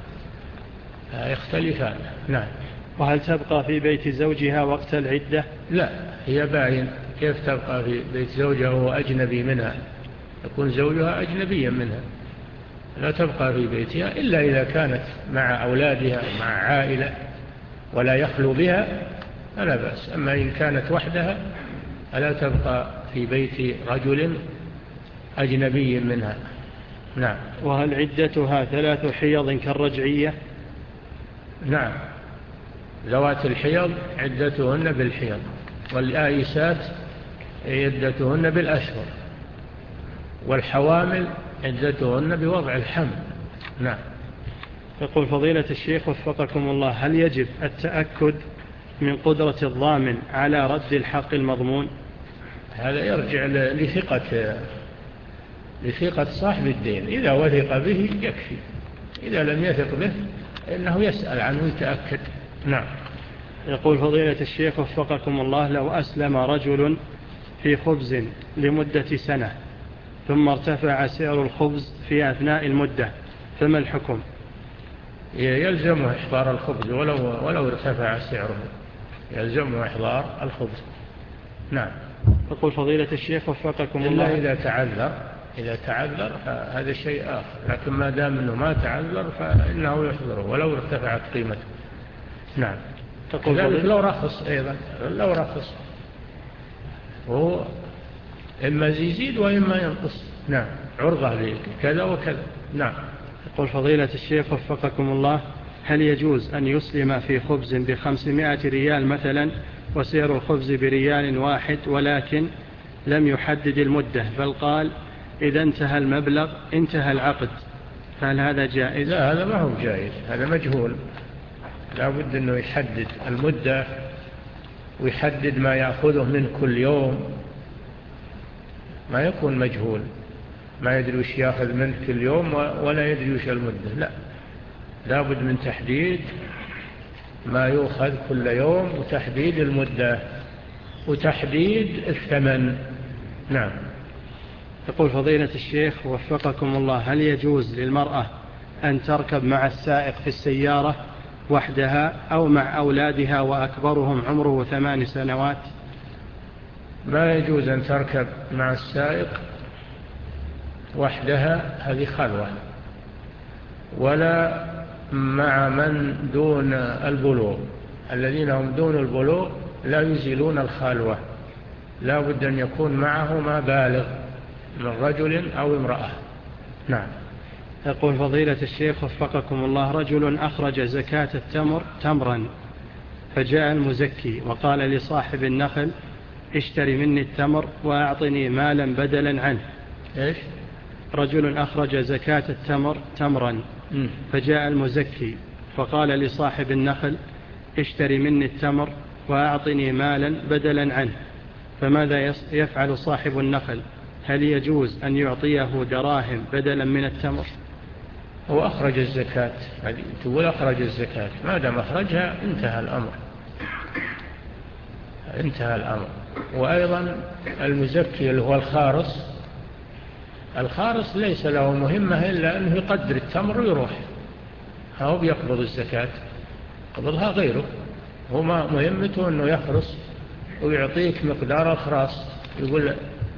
يختلفان. نعم. وهل تبقى في بيت زوجها وقت العدة؟ لا، هي باين، كيف تبقى في بيت زوجها وهو أجنبي منها؟ يكون زوجها أجنبيا منها، لا تبقى في بيتها إلا إذا كانت مع أولادها مع عائلة ولا يخلو بها فلا بأس، أما إن كانت وحدها فلا تبقى في بيت رجل أجنبي منها. نعم. وهل عدتها ثلاث حيض كالرجعية؟ نعم، ذوات الحيض عدتهن بالحيض، والآيسات عدتهن بالأشهر، والحوامل عدتهن بوضع الحمل. نعم. يقول فضيلة الشيخ وفقكم الله: هل يجب التأكد من قدرة الضامن على رد الحق المضمون؟ هذا يرجع لثقة لثقة صاحب الدين، إذا وثق به يكفي، إذا لم يثق به إنه يسأل عنه ويتأكد. نعم. يقول فضيلة الشيخ وفقكم الله: لو أسلم رجل في خبز لمدة سنة ثم ارتفع سعر الخبز في أثناء المدة فما الحكم؟ يلزمه إحضار الخبز ولو, ولو ارتفع سعره، يلزمه إحضار الخبز. نعم. يقول فضيلة الشيخ وفقكم إلا الله: إذا تعذر، إذا تعذر هذا شيء آخر، لكن ما دام أنه ما تعذر فإنه يحضره ولو ارتفعت قيمته. نعم. كذلك لو رخص أيضا، لو رخص وهو إما يزيد وإما ينقص. نعم، عرضة لكذا وكذا. نعم. يقول فضيلة الشيخ وفقكم الله: هل يجوز أن يسلم في خبز بخمسمائة ريال مثلا وسعر الخبز بريال واحد، ولكن لم يحدد المدة بل قال إذا انتهى المبلغ انتهى العقد، فهل هذا جائز؟ لا، هذا ما هو جائز، هذا مجهول، لا بد أنه يحدد المدة ويحدد ما يأخذه من كل يوم، ما يكون مجهول، ما يدري وش يأخذ منه كل يوم ولا يدري وش المدة، لا، لا بد من تحديد ما يأخذ كل يوم وتحديد المدة وتحديد الثمن. نعم. يقول فضيلة الشيخ وفقكم الله: هل يجوز للمرأة أن تركب مع السائق في السيارة وحدها أو مع أولادها وأكبرهم عمره ثمان سنوات؟ ما يجوز أن تركب مع السائق وحدها، هذه خلوة، ولا مع من دون البلوغ، الذين هم دون البلوغ لا يزيلون الخلوة، لا بد أن يكون معهما بالغ من رجل أو امرأة. نعم. يقول فضيلة الشيخ وفقكم الله: رجل أخرج زكاة التمر تمرا، فجاء المزكي وقال لصاحب النخل: اشتري مني التمر وأعطني مالا بدلا عنه. إيش؟ رجل أخرج زكاة التمر تمرا، فجاء المزكي فقال لصاحب النخل: اشتري مني التمر وأعطني مالا بدلا عنه، فماذا يفعل صاحب النخل؟ هل يجوز أن يعطيه دراهم بدلا من التمر؟ هو أخرج الزكاة، تقول أخرج الزكاة، ما دام أخرجها انتهى الأمر، انتهى الأمر. وأيضا المزكي اللي هو الخارص، الخارص ليس له مهمة إلا أنه يقدر التمر ويروح، هو بيقبض الزكاة، قبضها غيره، هو ما مهمته أنه يخرص ويعطيك مقدار الخراص، يقول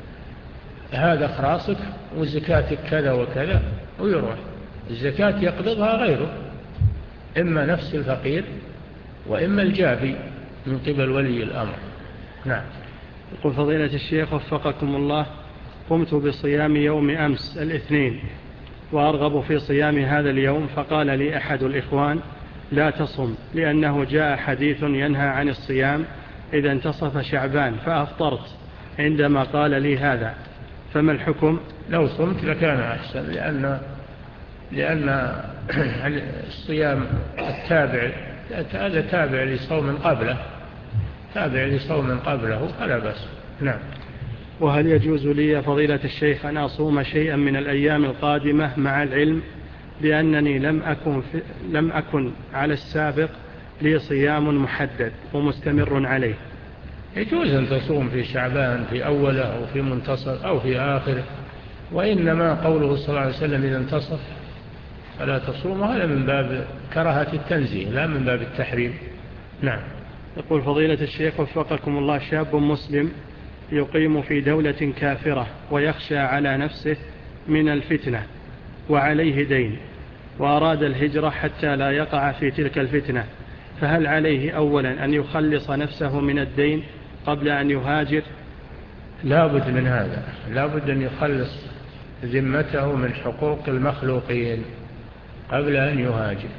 هذا خراصك وزكاتك كذا وكذا ويروح. الزكاة يقبضها غيره، إما نفس الفقير وإما الجافي من قبل ولي الأمر. نعم. يقول فضيلة الشيخ وفقكم الله: قمت بصيام يوم أمس الاثنين وأرغب في صيام هذا اليوم، فقال لي أحد الإخوان: لا تصم، لأنه جاء حديث ينهى عن الصيام إذا انتصف شعبان، فأفطرت عندما قال لي هذا، فما الحكم؟ لو صمت لكان أحسن، لأن لأن الصيام التابع هذا تابع لصوم قبله، تابع لصوم قبله فلا بأس. نعم. وهل يجوز لي فضيلة الشيخ أن أصوم شيئا من الأيام القادمة مع العلم بأنني لم أكن, في لم أكن على السابق لي صيام محدد ومستمر عليه؟ يجوز أن تصوم في شعبان في أوله أو في منتصف أو في آخره، وإنما قوله صلى الله عليه وسلم إذا انتصف فلا تصوم، هذا من باب كراهة التنزيه لا من باب التحريم. نعم. يقول فضيلة الشيخ وفقكم الله: شاب مسلم يقيم في دولة كافرة ويخشى على نفسه من الفتنة وعليه دين، وأراد الهجرة حتى لا يقع في تلك الفتنة، فهل عليه أولا أن يخلص نفسه من الدين قبل أن يهاجر؟ لا بد من هذا، لا بد أن يخلص ذمته من حقوق المخلوقين قبل أن يهاجر.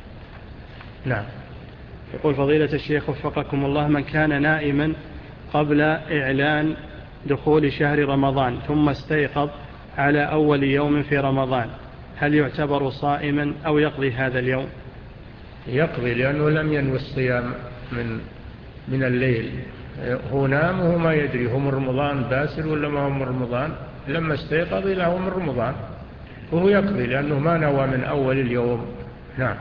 نعم. يقول فضيلة الشيخ وفقكم الله: من كان نائما قبل إعلان دخول شهر رمضان ثم استيقظ على أول يوم في رمضان، هل يعتبر صائما أو يقضي هذا اليوم؟ يقضي، لأنه لم ينوي الصيام من من الليل، هو نام وهو ما يدري هم رمضان باسل ولا ما هم رمضان، لما استيقظ له من رمضان وهو يقضي لأنه ما نوى من أول اليوم. نعم.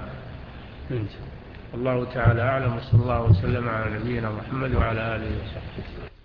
الله تعالى أعلم، وصلى الله وسلم على نبينا محمد وعلى آله وصحبه.